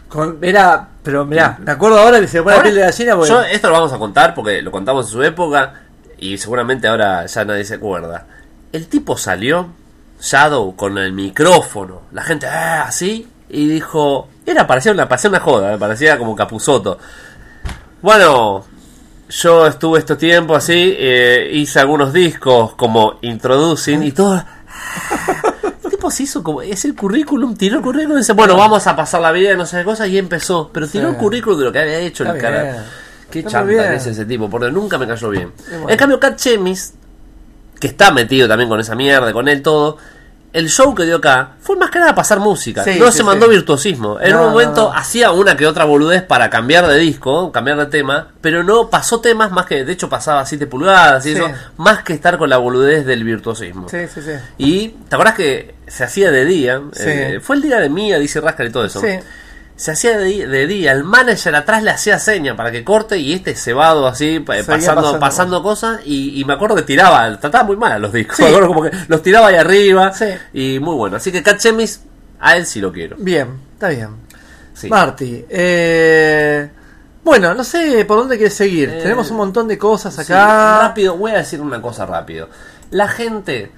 Con, era, pero mirá, me acuerdo ahora que se me pone la Ahora, piel de gallina porque... yo esto lo vamos a contar porque lo contamos en su época y seguramente ahora ya nadie se acuerda. El tipo salió, Shadow, con el micrófono, la gente ah, así, y dijo, era parecía una, parecía una joda, parecía como Capusotto. Bueno, yo estuve este tiempo así, eh, hice algunos discos como Introducing y todo. El tipo se hizo como, es el currículum, tiró el currículum y dice, bueno, vamos a pasar la vida, no sé qué cosa, y empezó. Pero tiró Sí. el currículum de lo que había hecho Está el cara. bien. Qué Está chanta muy bien. que es ese tipo, porque nunca me cayó bien. bueno. En cambio, Cat Chemis, que está metido también con esa mierda, con él todo, el show que dio acá fue más que nada pasar música. Sí, no sí, se mandó sí. virtuosismo. En No, un momento no, no. hacía una que otra boludez para cambiar de disco, cambiar de tema, pero no pasó temas más que, de hecho pasaba siete pulgadas y Sí. eso, más que estar con la boludez del virtuosismo. Sí, sí, sí. Y ¿te acordás que se hacía de día? Sí. Eh, fue el día de Mía, dice Rascal y todo eso. Sí. Se hacía de, di- de día, el manager atrás le hacía seña para que corte y este cebado así, eh, Seguía pasando, pasando pasando cosas y, y me acuerdo que tiraba, trataba muy mal a los discos, Sí. me acuerdo como que los tiraba ahí arriba Sí. y muy bueno. Así que Cat Chemis, a él sí lo quiero. Bien, está bien. Sí. Marty, eh, bueno, no sé por dónde quieres seguir. Eh, Tenemos un montón de cosas Sí, acá. rápido, voy a decir una cosa rápido. La gente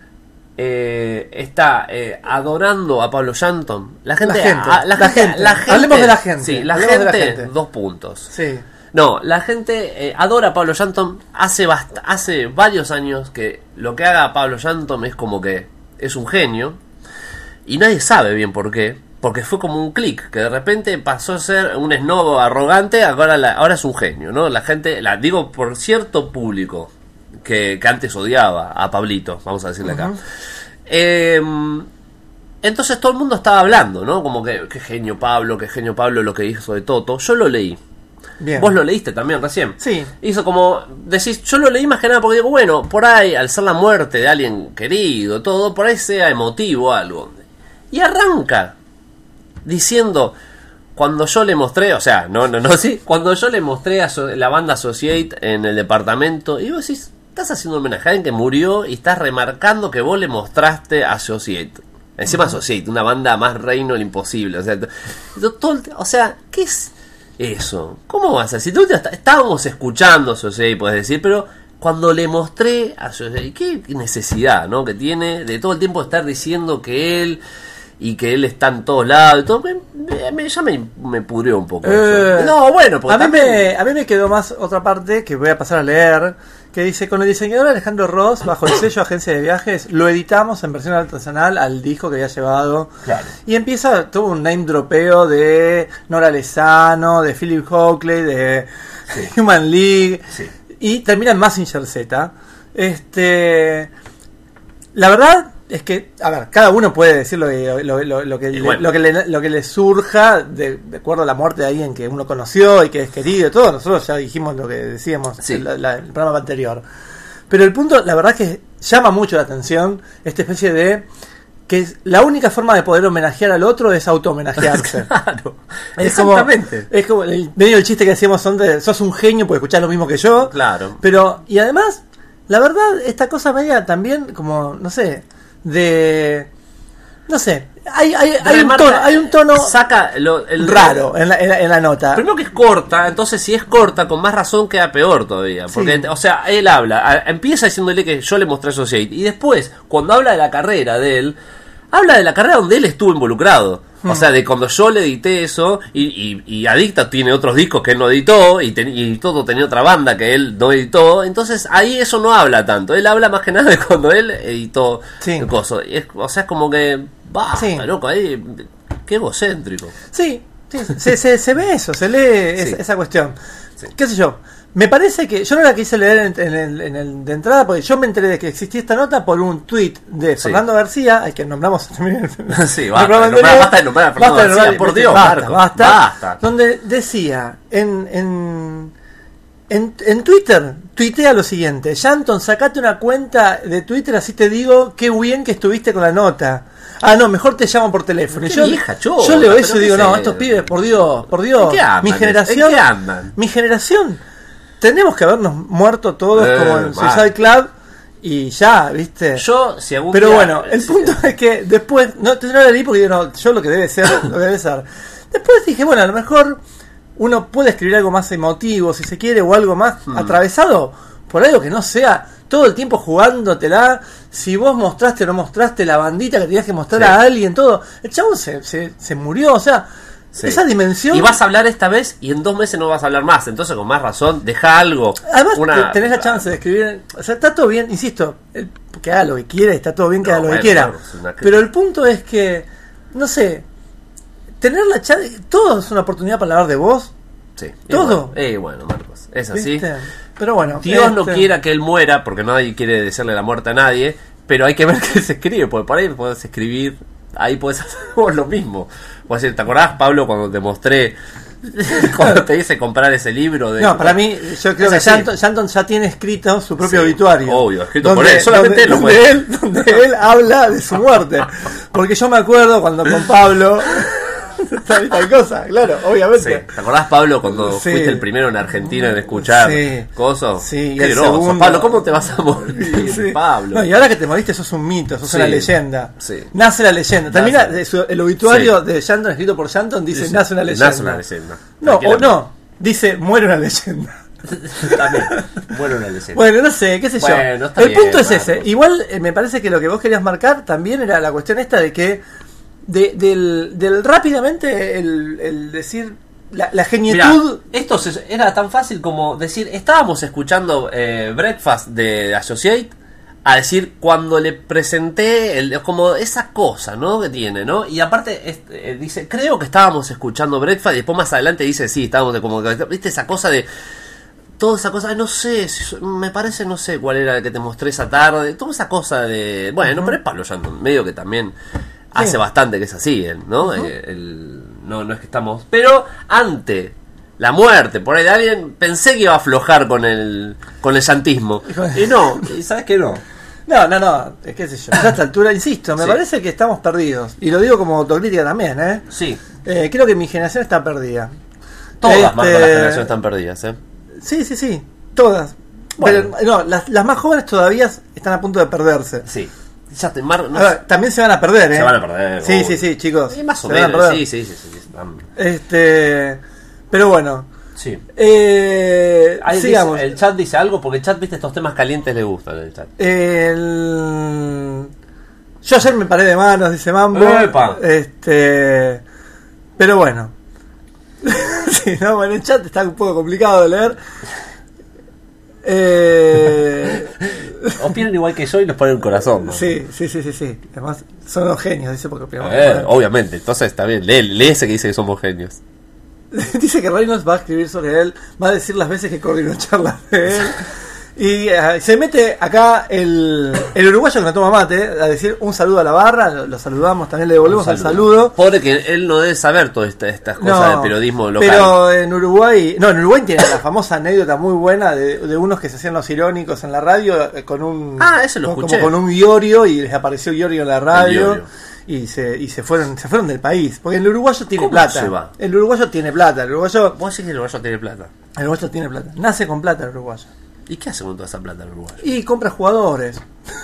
eh, está eh, adorando a Pablo Shanton. La gente, La gente, a- la gente. la gente- Hablemos de la gente, Sí, la hablemos de gente, la gente. dos puntos. Sí. No, la gente eh, adora a Pablo Shanton. Hace bast- hace varios años que lo que haga Pablo Shanton es como que es un genio. Y nadie sabe bien por qué. Porque fue como un clic, que de repente pasó a ser un esnobo arrogante, ahora, la- ahora es un genio, ¿no? La gente, la digo por cierto público que, que antes odiaba a Pablito, vamos a decirle acá. Eh, entonces todo el mundo estaba hablando, ¿no? Como que, qué genio Pablo, qué genio Pablo lo que hizo de Toto. Yo lo leí. Bien. Vos lo leíste también recién. Sí. Hizo como, decís, yo lo leí más que nada porque digo, bueno, por ahí, al ser la muerte de alguien querido, todo, por ahí sea emotivo algo. Y arranca diciendo, cuando yo le mostré, o sea, no, no, no, sí, cuando yo le mostré a so- la banda Associate en el departamento, y vos decís, estás haciendo un homenaje a alguien que murió y estás remarcando que vos le mostraste a Associate. Encima Associate, una banda más reino del imposible. O sea, to- todo el- o sea, ¿qué es eso? ¿Cómo vas a decir? Tú ya está- estábamos escuchando Associate, puedes decir, pero cuando le mostré a Associate, qué necesidad, ¿no? Que tiene de todo el tiempo estar diciendo que él y que él está en todos lados y todo, me, me- me- ya me, me pudrió un poco. Eh, eso. No, bueno, porque a mí, también- me, a mí me quedó más otra parte que voy a pasar a leer, que dice, con el diseñador Alejandro Ross, bajo el sello Agencia de Viajes, lo editamos en versión artesanal al disco que había llevado. Claro. Y empieza todo un name dropeo de Nora Lezano, de Philip Hockley, de Human League, Sí. y termina en Mazinger Z. Este, la verdad es que, a ver, cada uno puede decir lo que, lo, lo- lo que, Y le, bueno. lo, que le, lo que le surja de, de acuerdo a la muerte de alguien que uno conoció y que es querido y todo. Nosotros ya dijimos lo que decíamos Sí. en la- la- el programa anterior. Pero el punto, la verdad es que llama mucho la atención esta especie de que es- la única forma de poder homenajear al otro es auto-homenajearse. Claro, Es como, exactamente. es como el, medio el chiste que hacíamos antes, sos un genio porque escuchás lo mismo que yo. Claro. Pero, y además, la verdad, esta cosa media también, como, no sé, de... No sé, hay, hay, hay, un, Remarca- tono, hay un tono saca lo- el raro en la, en la, en la nota. Primero que es corta, entonces si es corta, con más razón queda peor todavía. Porque, Sí. o sea, él habla, a- empieza diciéndole que yo le mostré a Associate. Y después, cuando habla de la carrera de él, habla de la carrera donde él estuvo involucrado. O sea, de cuando yo le edité eso, y, y, y Adicta tiene otros discos que él no editó, y, ten- y Toto tenía otra banda que él no editó, entonces ahí eso no habla tanto. Él habla más que nada de cuando él editó Sí. el coso. Y es- o sea, es como que, va, Sí. loco, ahí, qué egocéntrico. Sí, sí, se, se, se ve eso, se lee Sí. esa, esa cuestión. Sí. ¿Qué sé yo? Me parece que yo no la quise leer en, en el, en el de entrada porque yo me enteré de que existía esta nota por un tuit de Sí. Fernando García, al que nombramos también. en Sí, el basta, programa de nombrar- anterior. basta de nombrar a Fernando Basta de García, nombrar- por Dios, basta, Marco, basta, basta. Donde decía en, en, en, en Twitter, tuitea lo siguiente: Shanton, sacate una cuenta de Twitter, así te digo qué bien que estuviste con la nota. Ah, no, mejor te llamo por teléfono. Y Qué yo, vieja chota, yo leo pero eso y qué digo, no, sé. estos pibes, por Dios, por Dios. ¿En qué andan? Mi ¿En generación, qué andan? mi generación, tenemos que habernos muerto todos Eh, como en mal. Suicide Club y ya, ¿viste? Yo, si algún Pero día- bueno, el sí, punto es que después, no, no la leí porque digo, no, yo lo que debe ser, lo que debe ser. Después dije, bueno, a lo mejor uno puede escribir algo más emotivo, si se quiere, o algo más Hmm. atravesado por algo que no sea todo el tiempo jugándotela. Si vos mostraste o no mostraste la bandita que tenías que mostrar Sí. a alguien, todo. El chabón se, se, se murió, o sea, Sí. esa dimensión. Y vas a hablar esta vez y en dos meses no vas a hablar más. Entonces, con más razón, deja algo. Además, una- te- tenés la chance de escribir. O sea, está todo bien, insisto, él que haga lo que quiera, está todo bien que No, haga lo que bueno, quiera. claro, es una crítica. Pero el punto es que, no sé, tener la chance. Todo es una oportunidad para hablar de vos. Sí. Y todo. bueno, eh, bueno, Marcos, es así. ¿Viste? Pero bueno, Dios no este, quiera que él muera, porque nadie quiere desearle la muerte a nadie, pero hay que ver qué se escribe, porque por ahí puedes escribir, ahí puedes hacer vos lo mismo. Puedes decir, ¿te acordás, Pablo, cuando te mostré, cuando te hice comprar ese libro? De, No, para mí, yo creo Es que así. Shanton, Shanton ya tiene escrito su propio Sí, obituario. obvio, escrito por él, solamente él lo donde, puede. él, donde él habla de su muerte. Porque yo me acuerdo cuando con Pablo. tal, tal cosa, claro, Sí. obviamente. ¿Te acordás, Pablo, cuando Sí. fuiste el primero en Argentina en escuchar Sí. cosas? Sí, y Qué el groso. segundo- Pablo, ¿cómo te vas a morir, Sí. Pablo? No, y ahora que te moriste sos un mito, sos Sí. una leyenda. Sí. Nace la leyenda. Termina Nace. de su- el obituario Sí. de Shanton escrito por Shanton dice Sí, nace una leyenda. Nace una leyenda. No, o Tranquilamente. no, dice muere una leyenda. También. Bueno, una leyenda. Bueno, no sé, qué sé Bueno, yo. está El bien, punto es Marcos. ese. Igual eh, me parece que lo que vos querías marcar también era la cuestión esta de que de, del, del rápidamente el, el decir la, la Mirá, genietud. esto se- era tan fácil como decir, estábamos escuchando eh, Breakfast de Associate, a decir cuando le presenté el, como esa cosa, ¿no? Que tiene, ¿no? Y aparte este, eh, dice, creo que estábamos escuchando Breakfast, y después más adelante dice, sí, estábamos de como que, viste esa cosa de toda esa cosa, no sé, si- me parece, no sé cuál era el que te mostré esa tarde, toda esa cosa de, bueno, pero es Pablo Shanton, medio que también hace bastante que es así, él, ¿no? Eh, el- no, no es que estamos, pero ante la muerte por ahí de alguien, pensé que iba a aflojar con el con el santismo, y no, y sabes que no. No, no, no, es qué sé yo. A esta altura, insisto, me Sí. parece que estamos perdidos. Y lo digo como autocrítica también, ¿eh? Sí, Eh, creo que mi generación está perdida. todas Este, Marco, las generaciones están perdidas, ¿eh? Sí, sí, sí, todas. Bueno. Pero no, las, las más jóvenes todavía están a punto de perderse. Sí, ya te, Mar, no A ver, también se van a perder, ¿eh? Se van a perder, Sí, obvio. sí, sí, chicos. sí, más o se van a menos, perder. sí, sí, sí, sí, sí, están- Este, pero bueno, sí. eh, Ahí dice- sigamos. el chat dice algo, porque el chat, viste, estos temas calientes le gustan el chat. El... Yo ayer me paré de manos, dice Mambo. ¡Epa! Este, pero bueno. Sí, no, bueno, el chat está un poco complicado de leer. Eh, Opinan igual que yo y nos ponen un corazón, ¿no? sí, sí, sí, sí, sí. Además, son los genios, dice porque opinamos. Eh, obviamente, entonces está bien, lee, lee ese que dice que somos genios. Dice que Reynolds va a escribir sobre él, va a decir las veces que coordinó charlas de él. Y eh, se mete acá el, el uruguayo que no toma mate a decir un saludo a la barra, lo, lo saludamos, también le devolvemos Un el saludo. Pobre que él no debe saber todas esta- estas cosas No, del periodismo local. pero en Uruguay, no, en Uruguay tiene la famosa anécdota muy buena de, de unos que se hacían los irónicos en la radio eh, con un Ah, eso lo con- escuché. como con un Iorio y les apareció Iorio en la radio. Iorio. Y se, y se fueron se fueron del país. Porque el uruguayo tiene ¿Cómo plata. se va? El uruguayo tiene plata. El uruguayo, Vos decís que el uruguayo tiene plata. el uruguayo tiene plata. Nace con plata el uruguayo. ¿Y qué hace con toda esa plata el uruguayo? Y compra jugadores.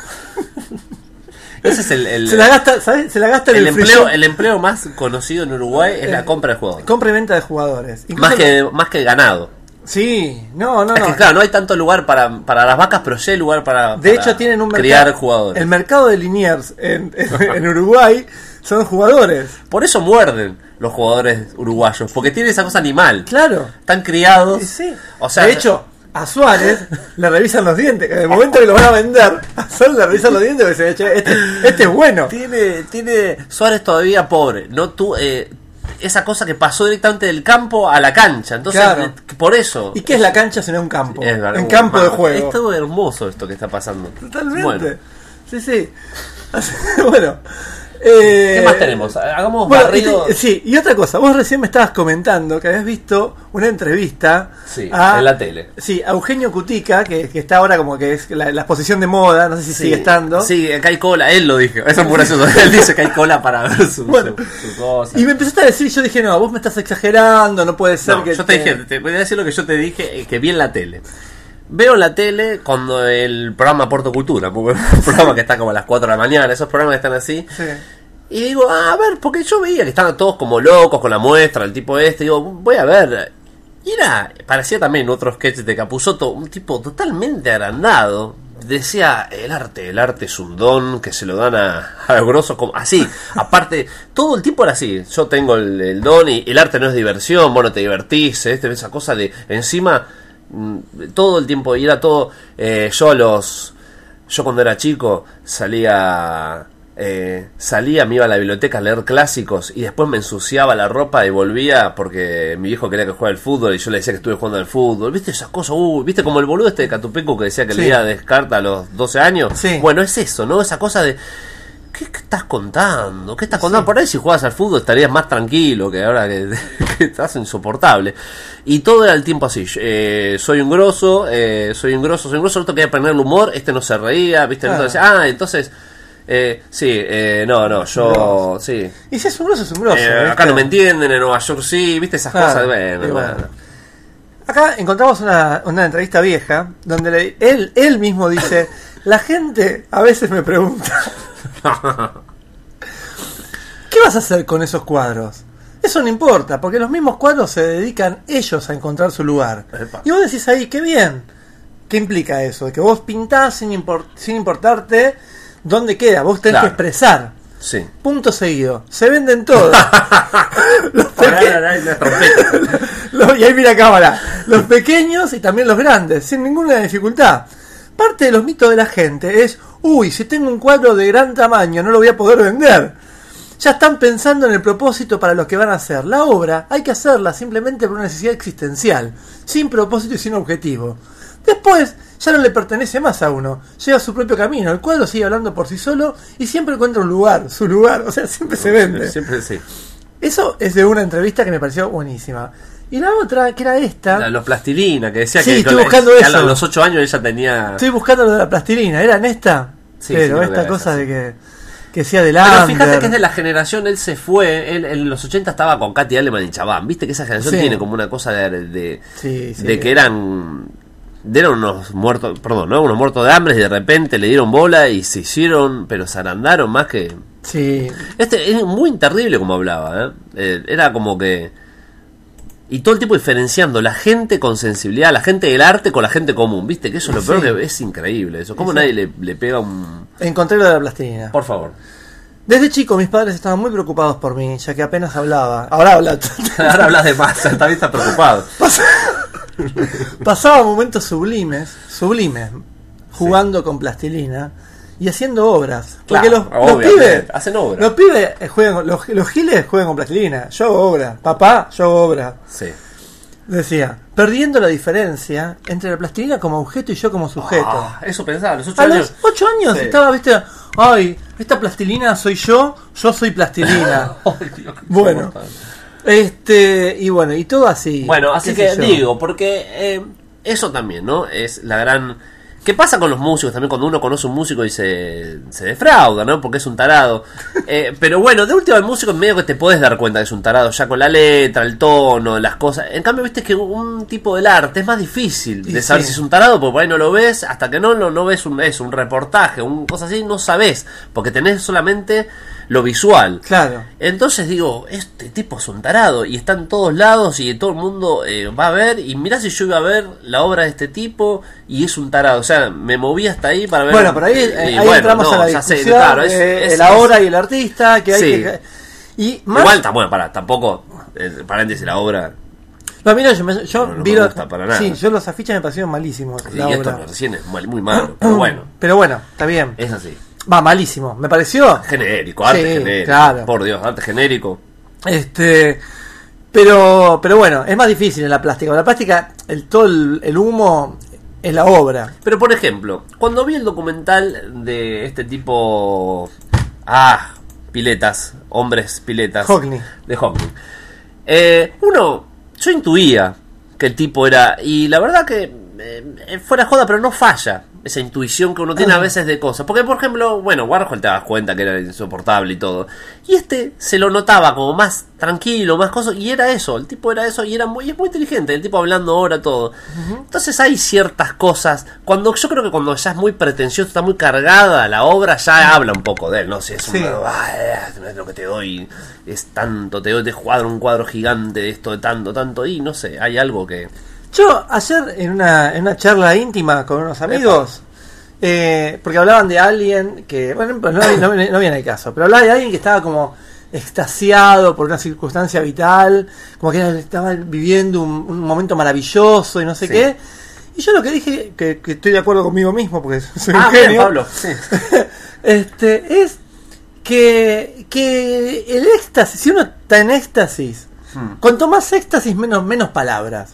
Ese es el, el, se la gasta, ¿sabes? Se la gasta en el el, empleo, free shop. el empleo más conocido en Uruguay es la compra de jugadores. Compra y venta de jugadores. Incluso Más que, más que el ganado. Sí, no, no, Es no. que claro, no hay tanto lugar para, para las vacas, pero sí hay lugar para, De para hecho, tienen un criar mercado. jugadores. El mercado de Liniers en, en, en Uruguay son jugadores. Por eso muerden los jugadores uruguayos, porque tienen esa cosa animal. Claro. Están criados. Y sí. O sea, de hecho, a Suárez le revisan los dientes. En el momento que lo van a vender, a Suárez le revisan los dientes y dicen, "Che, este, este es bueno. tiene, tiene Suárez todavía pobre. No tú, eh, esa cosa que pasó directamente del campo a la cancha. Entonces, Claro. eh, por eso. ¿Y qué es la cancha si no un campo? Es verdad, Un campo de hermano, juego. Es todo hermoso esto que está pasando. Totalmente. Bueno, Sí, sí. Bueno. Eh, ¿qué más tenemos? Hagamos Bueno, barrido. y te- sí, y otra cosa, vos recién me estabas comentando que habías visto una entrevista Sí, a, en la tele. Sí, a Eugenio Cutica, que, que está ahora como que es la, la exposición de moda, no sé si Sí, sigue estando. Sí, acá hay cola, él lo dijo. Eso es muy gracioso. Él dice que hay cola para ver su, Bueno. su, su cosa. Y me empezaste a decir, yo dije, no, vos me estás exagerando, no puede ser No, que... yo te dije, te voy a decir lo que yo te dije, eh, que vi en la tele. Veo la tele cuando el programa Porto Cultura, porque es un programa que está como a las cuatro de la mañana, esos programas que están así. Sí. Y digo, ah, a ver, porque yo veía que estaban todos como locos con la muestra, el tipo este, digo, voy a ver. Y era, parecía también otro sketch de Capusotto, un tipo totalmente agrandado. Decía, el arte, el arte es un don que se lo dan a, a grosos, como así. Aparte, todo el tiempo era así. Yo tengo el, el don y el arte no es diversión, bueno, te divertís, este, esa cosa de encima, todo el tiempo, y era todo, eh, yo los, yo cuando era chico salía... Eh, salía, me iba a la biblioteca a leer clásicos y después me ensuciaba la ropa y volvía porque mi viejo quería que juegue al fútbol y yo le decía que estuve jugando al fútbol. ¿Viste esas cosas? Uh, ¿Viste como el boludo este de Catupecu que decía que sí. leía Descartes a los doce años? Sí. Bueno, es eso, ¿no? Esa cosa de... ¿Qué estás contando? ¿Qué estás contando? Sí. Por ahí si jugabas al fútbol estarías más tranquilo que ahora que, que estás insoportable. Y todo era el tiempo así. Eh, soy un grosso, eh, soy un grosso, soy un grosso. El otro quería aprender el humor, este no se reía, ¿viste? El otro decía, ah, entonces... Eh, sí, eh, no, no, yo, grosso. sí. Y si es un grosso, es un grosso. Eh, acá no me entienden, en Nueva York sí, viste esas claro, cosas. Bueno, bueno. bueno. Acá encontramos una, una entrevista vieja donde le, él, él mismo dice, la gente a veces me pregunta, ¿qué vas a hacer con esos cuadros? Eso no importa, porque los mismos cuadros se dedican ellos a encontrar su lugar. Epa. Y vos decís ahí, qué bien. ¿Qué implica eso? De que vos pintás sin, import, sin importarte dónde queda, vos tenés claro. que expresar. Sí. Punto seguido. Se venden todos. los peque- los, y ahí mira cámara. Los pequeños y también los grandes, sin ninguna dificultad. Parte de los mitos de la gente es, uy, si tengo un cuadro de gran tamaño no lo voy a poder vender. Ya están pensando en el propósito para lo que van a hacer. La obra hay que hacerla simplemente por una necesidad existencial, sin propósito y sin objetivo. Después ya no le pertenece más a uno, lleva su propio camino, el cuadro sigue hablando por sí solo y siempre encuentra un lugar, su lugar, o sea, siempre se vende. Siempre sí. Eso es de una entrevista que me pareció buenísima. Y la otra, que era esta... La, los plastilina, que decía sí, que, estoy que buscando a eso. los ocho años ella tenía... Estoy buscando lo de la plastilina, ¿era en esta? Sí, pero sí, esta no cosa esa, de sí. que... que sea de Lander. Pero fíjate que es de la generación, él se fue, él en los ochenta estaba con Katy Aleman y Chabán, viste que esa generación sí. tiene como una cosa de de, sí, sí. de que eran eran unos muertos, perdón, no, unos muertos de hambre y de repente le dieron bola y se hicieron, pero se agrandaron más que... Sí. Este es muy terrible como hablaba, ¿eh? Eh, era como que... Y todo el tiempo diferenciando la gente con sensibilidad, la gente del arte con la gente común, viste que eso es lo peor, sí. que es increíble eso. ¿Cómo sí. nadie le, le pega un... Encontré lo de la plastilina. Por favor. Desde chico mis padres estaban muy preocupados por mí, ya que apenas hablaba. Ahora habla. Ahora hablas de más, también está preocupado. Pasaba momentos sublimes, sublimes, jugando sí. con plastilina y haciendo obras. Porque claro, los, los pibes hacen obras. Los pibes juegan, los, los giles juegan con plastilina. Yo hago obra. Papá, yo hago obra. Sí. Decía, perdiendo la diferencia entre la plastilina como objeto y yo como sujeto. Ah, eso pensaba, a los ocho a años. los ocho años sí. estaba, viste, ay, esta plastilina soy yo, yo soy plastilina. Ay, Dios, bueno, este, y bueno, y todo así. Bueno, así que digo, porque eh, eso también, ¿no? Es la gran... ¿Qué pasa con los músicos también cuando uno conoce un músico y se, se defrauda, ¿no? Porque es un tarado. Eh, pero bueno, de última el músico en medio que te podés dar cuenta que es un tarado ya con la letra, el tono, las cosas. En cambio, viste que un tipo del arte es más difícil de saber sí. si es un tarado, porque por ahí no lo ves, hasta que no lo no ves un, es un reportaje, un cosa así, no sabés, porque tenés solamente lo visual. Claro. Entonces digo, este tipo es un tarado y está en todos lados y todo el mundo eh, va a ver, y mirá si yo iba a ver la obra de este tipo y es un tarado, o sea, me moví hasta ahí para ver. Bueno, por ahí, eh, ahí bueno, entramos no, a la discusión sé, claro, es, eh, es, la obra es, y el artista que hay sí. que... Y más... Igual, bueno, para, tampoco, eh, paréntesis, la obra... No, mira, yo, me, yo no, no vi me los, gusta para nada. Sí, yo los afiches me parecieron malísimos. Sí, la y obra. esto recién es mal, muy malo, pero bueno. Pero bueno, está bien. Es así. Va, malísimo, me pareció. Genérico, arte sí, genérico. Claro. Por Dios, arte genérico. Este, pero, pero bueno, es más difícil en la plástica. En la plástica, el todo el, el humo es la obra. Pero por ejemplo, cuando vi el documental de este tipo, ah, piletas, hombres piletas, Hockney. de Hockney, eh, uno, yo intuía que el tipo era, y la verdad que eh, fuera joda, pero no falla esa intuición que uno tiene a veces de cosas. Porque, por ejemplo, bueno, Warhol te das cuenta que era insoportable y todo. Y este se lo notaba como más tranquilo, más cosas, y era eso, el tipo era eso, y era muy, es muy inteligente, el tipo hablando ahora todo. Uh-huh. Entonces hay ciertas cosas, cuando yo creo que cuando ya es muy pretencioso, está muy cargada la obra, ya habla un poco de él, no sé, es Sí. un, ah, es lo que te doy, es tanto, te doy te cuadro, un cuadro gigante de esto, de tanto, tanto, y no sé, hay algo que... Yo ayer en una, en una charla íntima con unos amigos, eh, porque hablaban de alguien que, bueno, pues no, no, no viene el caso, pero hablaba de alguien que estaba como extasiado por una circunstancia vital, como que estaba viviendo un, un momento maravilloso y no sé Sí. qué. Y yo lo que dije, que, que estoy de acuerdo conmigo mismo, porque soy un Ah, bien, genio, Pablo, sí. este, es que, que el éxtasis, si uno está en éxtasis, Hmm. cuanto más éxtasis, menos, menos palabras.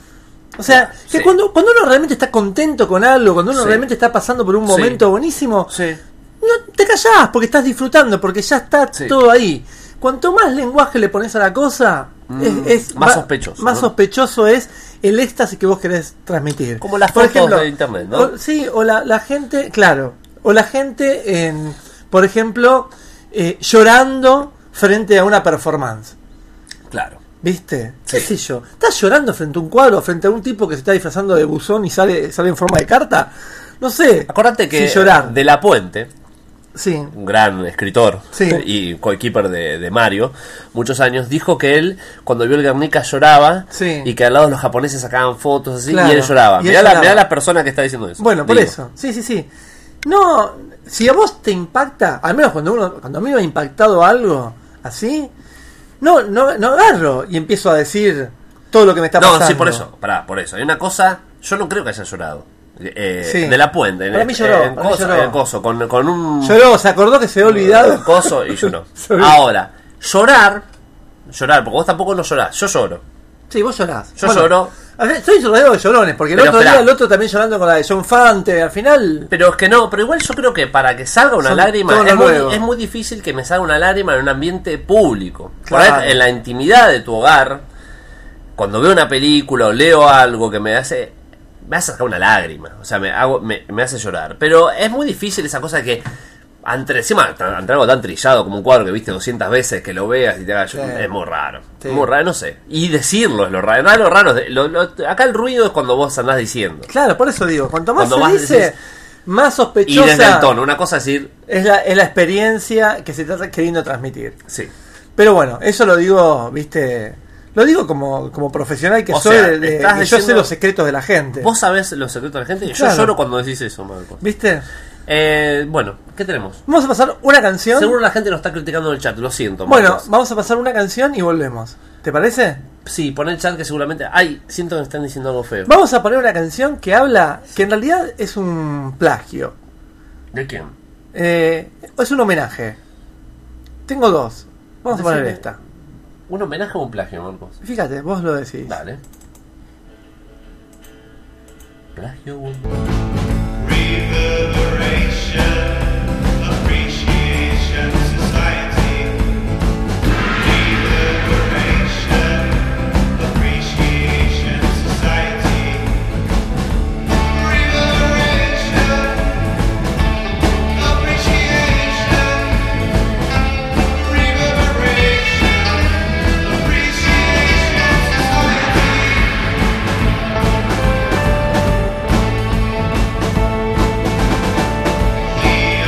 O sea, que Sí. cuando, cuando uno realmente está contento con algo, cuando uno Sí. realmente está pasando por un Sí. momento buenísimo, Sí. no te callás porque estás disfrutando, porque ya está Sí. todo ahí. Cuanto más lenguaje le pones a la cosa, Mm, es, es más va- sospechoso, Más ¿no? sospechoso es el éxtasis que vos querés transmitir. Como las Por fotos de internet, ¿no? o- sí, o la, la gente, claro, o la gente, en, por ejemplo, eh, llorando frente a una performance. Claro. ¿Viste? Sí. ¿Qué sé yo? ¿Estás llorando frente a un cuadro, frente a un tipo que se está disfrazando de buzón y sale, sale en forma de carta? No sé. Acordate que Sin llorar. De La Puente, Sí. un gran escritor Sí. y coequiper de, de Mario, muchos años, dijo que él, cuando vio el Guernica, lloraba Sí. y que al lado los japoneses sacaban fotos así Claro. y él lloraba. Y él Mirá, la, lloraba. mirá la persona que está diciendo eso. Bueno, por Digo. eso. Sí, sí, sí. No, si a vos te impacta, al menos cuando uno, cuando a mí me ha impactado algo así, no, no, no agarro y empiezo a decir todo lo que me está No, pasando. sí, por eso, pará, por eso. Hay una cosa, yo no creo que haya llorado. Eh, Sí. De La Puente. en Para el- mí lloró, en para mí coso, lloró. en coso, con, con un... Lloró, se acordó que se había olvidado. Coso y lloró. Se olvidó. Ahora, llorar, llorar, porque vos tampoco no llorás, yo lloro. Sí, vos llorás. Yo lloro. A ver, estoy rodeado de llorones, porque el Pero otro esperá. día el otro también llorando con la de John Fante, al final... Pero es que no, pero igual yo creo que para que salga una Son lágrima tono es muy, nuevo. es muy difícil que me salga una lágrima en un ambiente público. Por Claro. ahí, en la intimidad de tu hogar, cuando veo una película o leo algo que me hace me hace sacar una lágrima, o sea, me hago me, me hace llorar. Pero es muy difícil esa cosa que ante, encima, ante algo tan trillado como un cuadro que viste doscientas veces, que lo veas y te haga llorar, Sí. es muy raro. Sí. Muy raro, no sé. Y decirlo es lo raro. No, lo raro es- lo- lo- acá el ruido es cuando vos andás diciendo. Claro, por eso digo, cuanto más Cuando se más dice, decís- más Y sospechosa desde el tono, una cosa es decir, es, la, es la experiencia que se está queriendo transmitir. sí. Pero bueno, eso lo digo, viste, lo digo como, como profesional que O soy, sea, de, de- estás que yo sé diciendo- los secretos de la gente. Vos sabés los secretos de la gente. Yo Claro. lloro cuando decís eso, Marcos. ¿Viste? Eh, bueno, ¿qué tenemos? Vamos a pasar una canción. Seguro la gente nos está criticando en el chat, lo siento. Bueno, Marcos. vamos a pasar una canción y volvemos. ¿Te parece? Sí, pon el chat que seguramente. Ay, siento que me están diciendo algo feo. Vamos a poner una canción que habla, que en realidad es un plagio. ¿De quién? Eh, es un homenaje. Tengo dos. Vamos a poner Decime. esta. ¿Un homenaje o un plagio, Marcos? Fíjate, vos lo decís. Dale. Plagio o un- Reverberation, appreciation, society. Reverberation, appreciation, society. Reverberation, appreciation. Reverberation, appreciation, society. Leave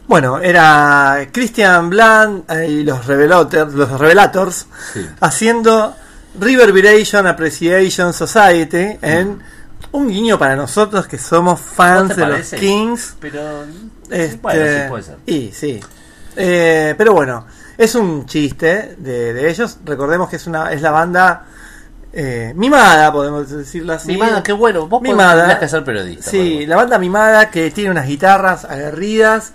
Bueno, era Christian Bland y los Revelators, los Revelators Sí. haciendo Reverberation Appreciation Society en un guiño para nosotros que somos fans ¿No te de los parece? Kings. Pero. Este, Bueno, sí puede ser. Y sí. Eh, pero bueno, es un chiste de, de ellos. Recordemos que es una es la banda eh, mimada, podemos decirlo así. Mimada, qué bueno. Vos Mimada. tendrías que ser periodista. Sí, Marco. la banda mimada que tiene unas guitarras aguerridas.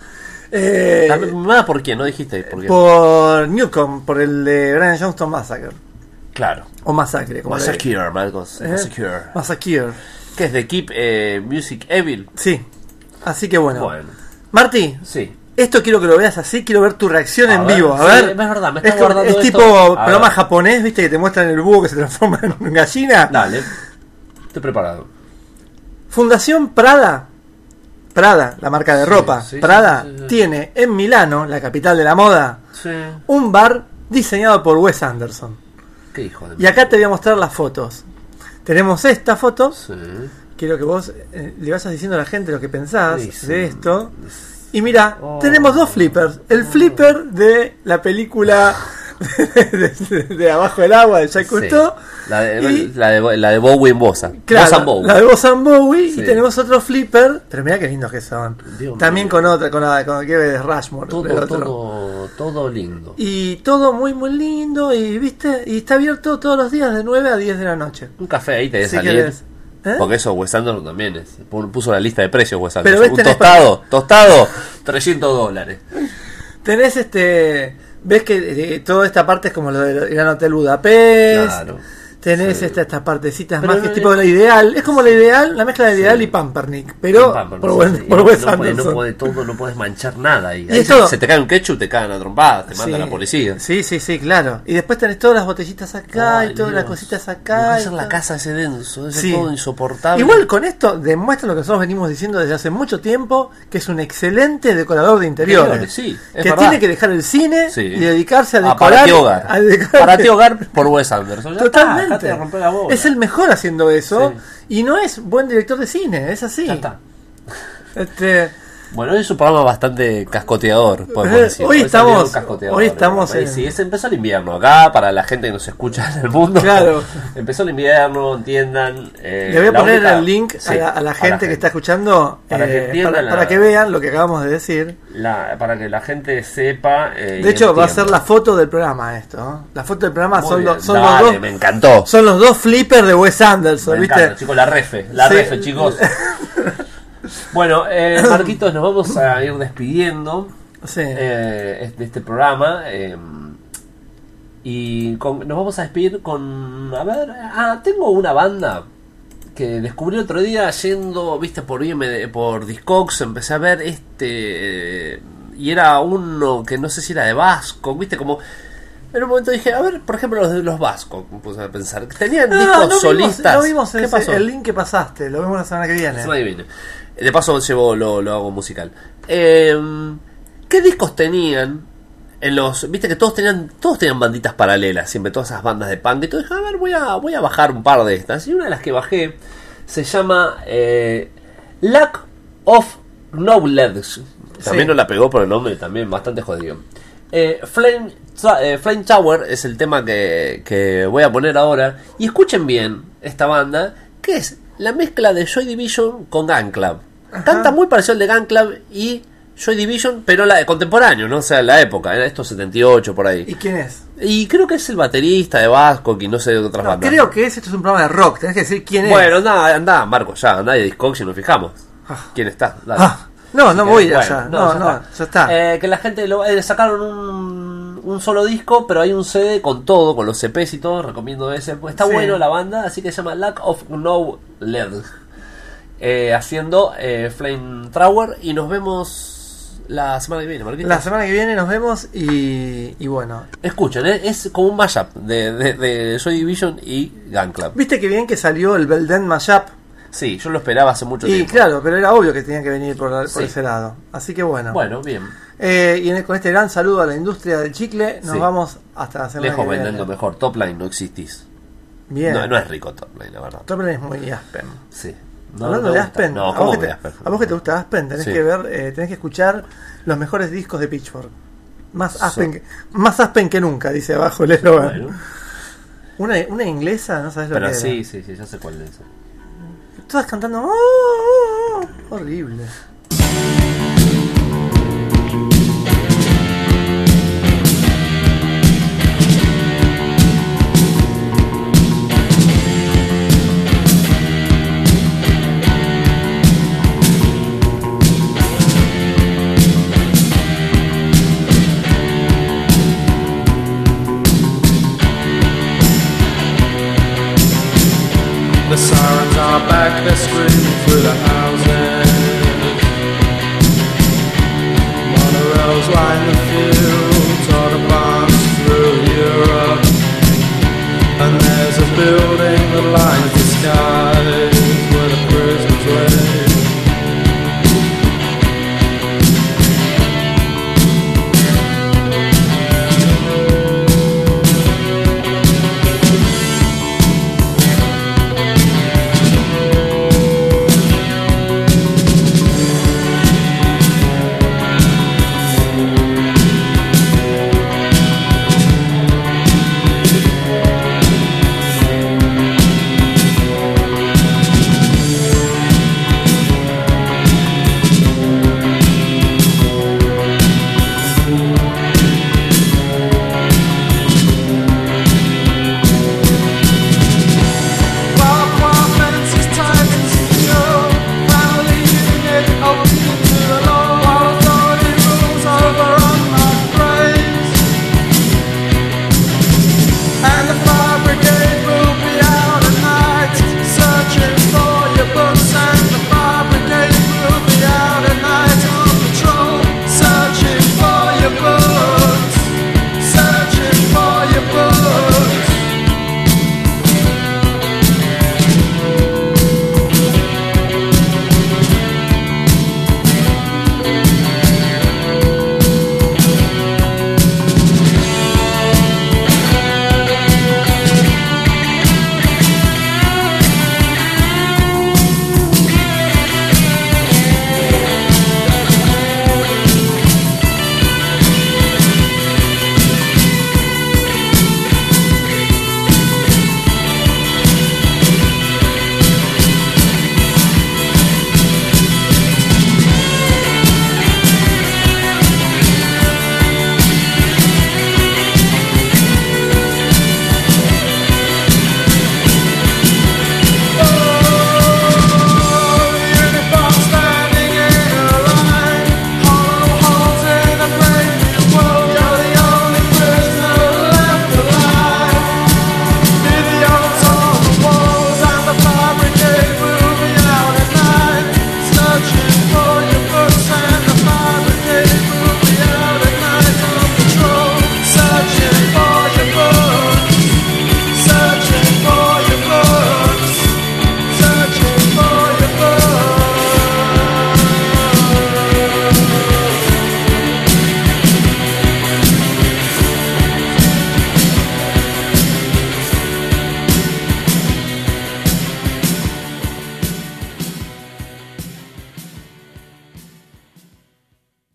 Eh, La mimada, ¿por qué? No dijiste por qué. por Newcomb, por el de Brian Johnston Massacre. Claro. O Masacre, como le- Massacre, Marcos. ¿Eh? Massacre. Massacre. Que es de Keep eh, Music Evil. Sí. Así que bueno. Bueno, Marty, sí. esto quiero que lo veas así, quiero ver tu reacción A en ver, vivo. A sí, ver. es verdad, me está es, como- guardando es esto. tipo A programa ver. japonés, viste, que te muestran el búho que se transforma en gallina. Dale. Estoy preparado. Fundación Prada, Prada, la marca de Sí, ropa, sí, Prada, sí, sí, sí. tiene en Milano, la capital de la moda, Sí. un bar diseñado por Wes Anderson. Qué hijo de Y acá te voy a mostrar las fotos. Tenemos esta foto. Sí. Quiero que vos eh, le vayas diciendo a la gente lo que pensás Sí, sí. de esto. Y mira, Oh. tenemos dos flippers. El flipper de la película de, de- de Abajo del Agua de Jacques Sí. Cousteau. La de, Y- la de, la de Bowie en Bossa. Claro, Bossa and Bowie. la de Boss and Bowie. Sí. Y tenemos otro flipper. Pero mira qué lindos que son. Dios También mío. con otra, con la con que de Rushmore. el Todo, otro. todo, todo lindo. Y todo muy muy lindo. Y viste, y está abierto todos los días de nueve a diez de la noche. Un café ahí te debe Si salir. querés. ¿Eh? Porque eso Wes Anderson también es. Puso la lista de precios Wes Pero Anderson. ves, Un tenés tostado, tostado, trescientos dólares. Tenés este. Ves que eh, toda esta parte es como lo del Gran Hotel Budapest. Claro. Tenés Sí. esta- estas partecitas Pero más que no- tipo de la ideal. Es como la ideal, la mezcla de ideal y Pampernick. Pero Pampa, por, no Wes- sé, por no, Wes no puede, Anderson. no puede todo, no puedes manchar nada ahí. Y Ahí es se, todo- se te cae un ketchup, te caen a trompadas, te manda Sí. la policía. Sí, sí, sí, claro. Y después tenés todas las botellitas acá Ay, y todas las Dios. cositas Lo que acá. va a y hacer la todo. casa ese denso, ese Sí. todo insoportable. Igual con esto demuestra lo que nosotros venimos diciendo desde hace mucho tiempo, que es un excelente decorador de interiores. Interiores, sí, es que verdad. tiene que dejar el cine Sí. y dedicarse a Ah, decorar. para ti hogar. a decorar- Para ti hogar por Wes Anderson. Ya está, Totalmente. dejate de romper la bola. Es el mejor haciendo eso. Sí. Y no es buen director de cine, es así. Ya está. Este, Bueno, es un programa bastante cascoteador, podemos Eh, decir. hoy salió estamos- un cascoteador, hoy estamos ¿no? Y en- Sí, se empezó el invierno acá, para la gente que nos escucha en el mundo. Claro. Empezó el invierno, entiendan. eh, le voy a la poner única- el link sí, a, la, a la gente que está escuchando Para que eh, entiendan para, la- para que vean lo que acabamos de decir. La- para que la gente sepa. eh, y De hecho, va a ser entienda. la foto del programa esto. ¿no? La foto del programa Muy son, bien, los, son dale, los dos. me encantó. Son los dos flippers de Wes Anderson, Me ¿viste? encanta, chicos, la refe, la Sí. refe, chicos. Bueno, eh, Marquitos, nos vamos a ir despidiendo Sí. eh, de este programa. eh, y con- nos vamos a despedir con. A ver, ah, tengo una banda que descubrí otro día yendo, viste, por I M D, por Discogs, empecé a ver este. eh, y era uno que no sé si era de Vasco, viste, como. En un momento dije, a ver, por ejemplo, los de los Vascos, me puse a pensar. Tenían No, discos no vimos, solistas. no vimos ¿Qué ese- pasó? el link que pasaste, lo vemos la semana que viene. Se me adivine. De paso llevo lo, lo hago musical. Eh, ¿Qué discos tenían en los? Viste que todos tenían todos tenían banditas paralelas, siempre todas esas bandas de punk. Y todo dije, a ver, voy a voy a bajar un par de estas. Y una de las que bajé se llama eh, Lack of Knowledge. También Sí. no la pegó por el nombre, también bastante jodido. Eh, Flame, Tra- eh, Flame Tower es el tema que, que voy a poner ahora. Y escuchen bien esta banda, que es la mezcla de Joy Division con Gun Club. Canta muy parecido al de Gun Club y Joy Division, pero la de contemporáneo, ¿no? O sea, la época, era estos setenta y ocho por ahí. ¿Y quién es? Y creo que es el baterista de Vasco, y no sé de otras No, bandas. creo que es, esto es un programa de rock, tenés que decir quién es. Bueno, anda, anda, Marco, ya, anda de Discogs y nos fijamos. ¿Quién está? Dale. Ah, no, no Así que, voy bueno, allá. No, no, ya está. Eh, que la gente lo eh, sacaron un, un solo disco, pero hay un C D con todo, con los C Ps y todo. Recomiendo ese, pues está Sí. bueno la banda, así que se llama Lack of No L E D. Eh, haciendo eh, Flame Tower y nos vemos la semana que viene, Marquita. La semana que viene nos vemos y, y bueno. Escuchen, eh, es como un mashup de, de, de Joy Division y Gun Club. Viste que bien que salió el Belden Mashup. Sí, yo lo esperaba hace mucho Y tiempo. claro, pero era obvio que tenían que venir por, por Sí. ese lado. Así que bueno. Bueno, bien. Eh, y en- con este gran saludo a la industria del chicle, nos Sí. vamos hasta la semana Lejos que viene. vendiendo mejor. Top Line no existís. Bien. No, no es rico Top Line, la verdad. Top Line es muy Aspen. Sí, No, Hablando no me de gusta. Aspen, No, a, ¿cómo vos que de te, Aspen? a vos que te gusta Aspen, tenés Sí. que ver, eh, tenés que escuchar los mejores discos de Pitchfork. Más So- Aspen, que, más Aspen que nunca, dice abajo el eslogan. Bueno, Una, una inglesa, no sabes lo pero que sí, era. sí, sí, ya sé cuál es. Todas cantando. "Oh, oh, oh". Horrible. The sirens are back, they're screaming through the house.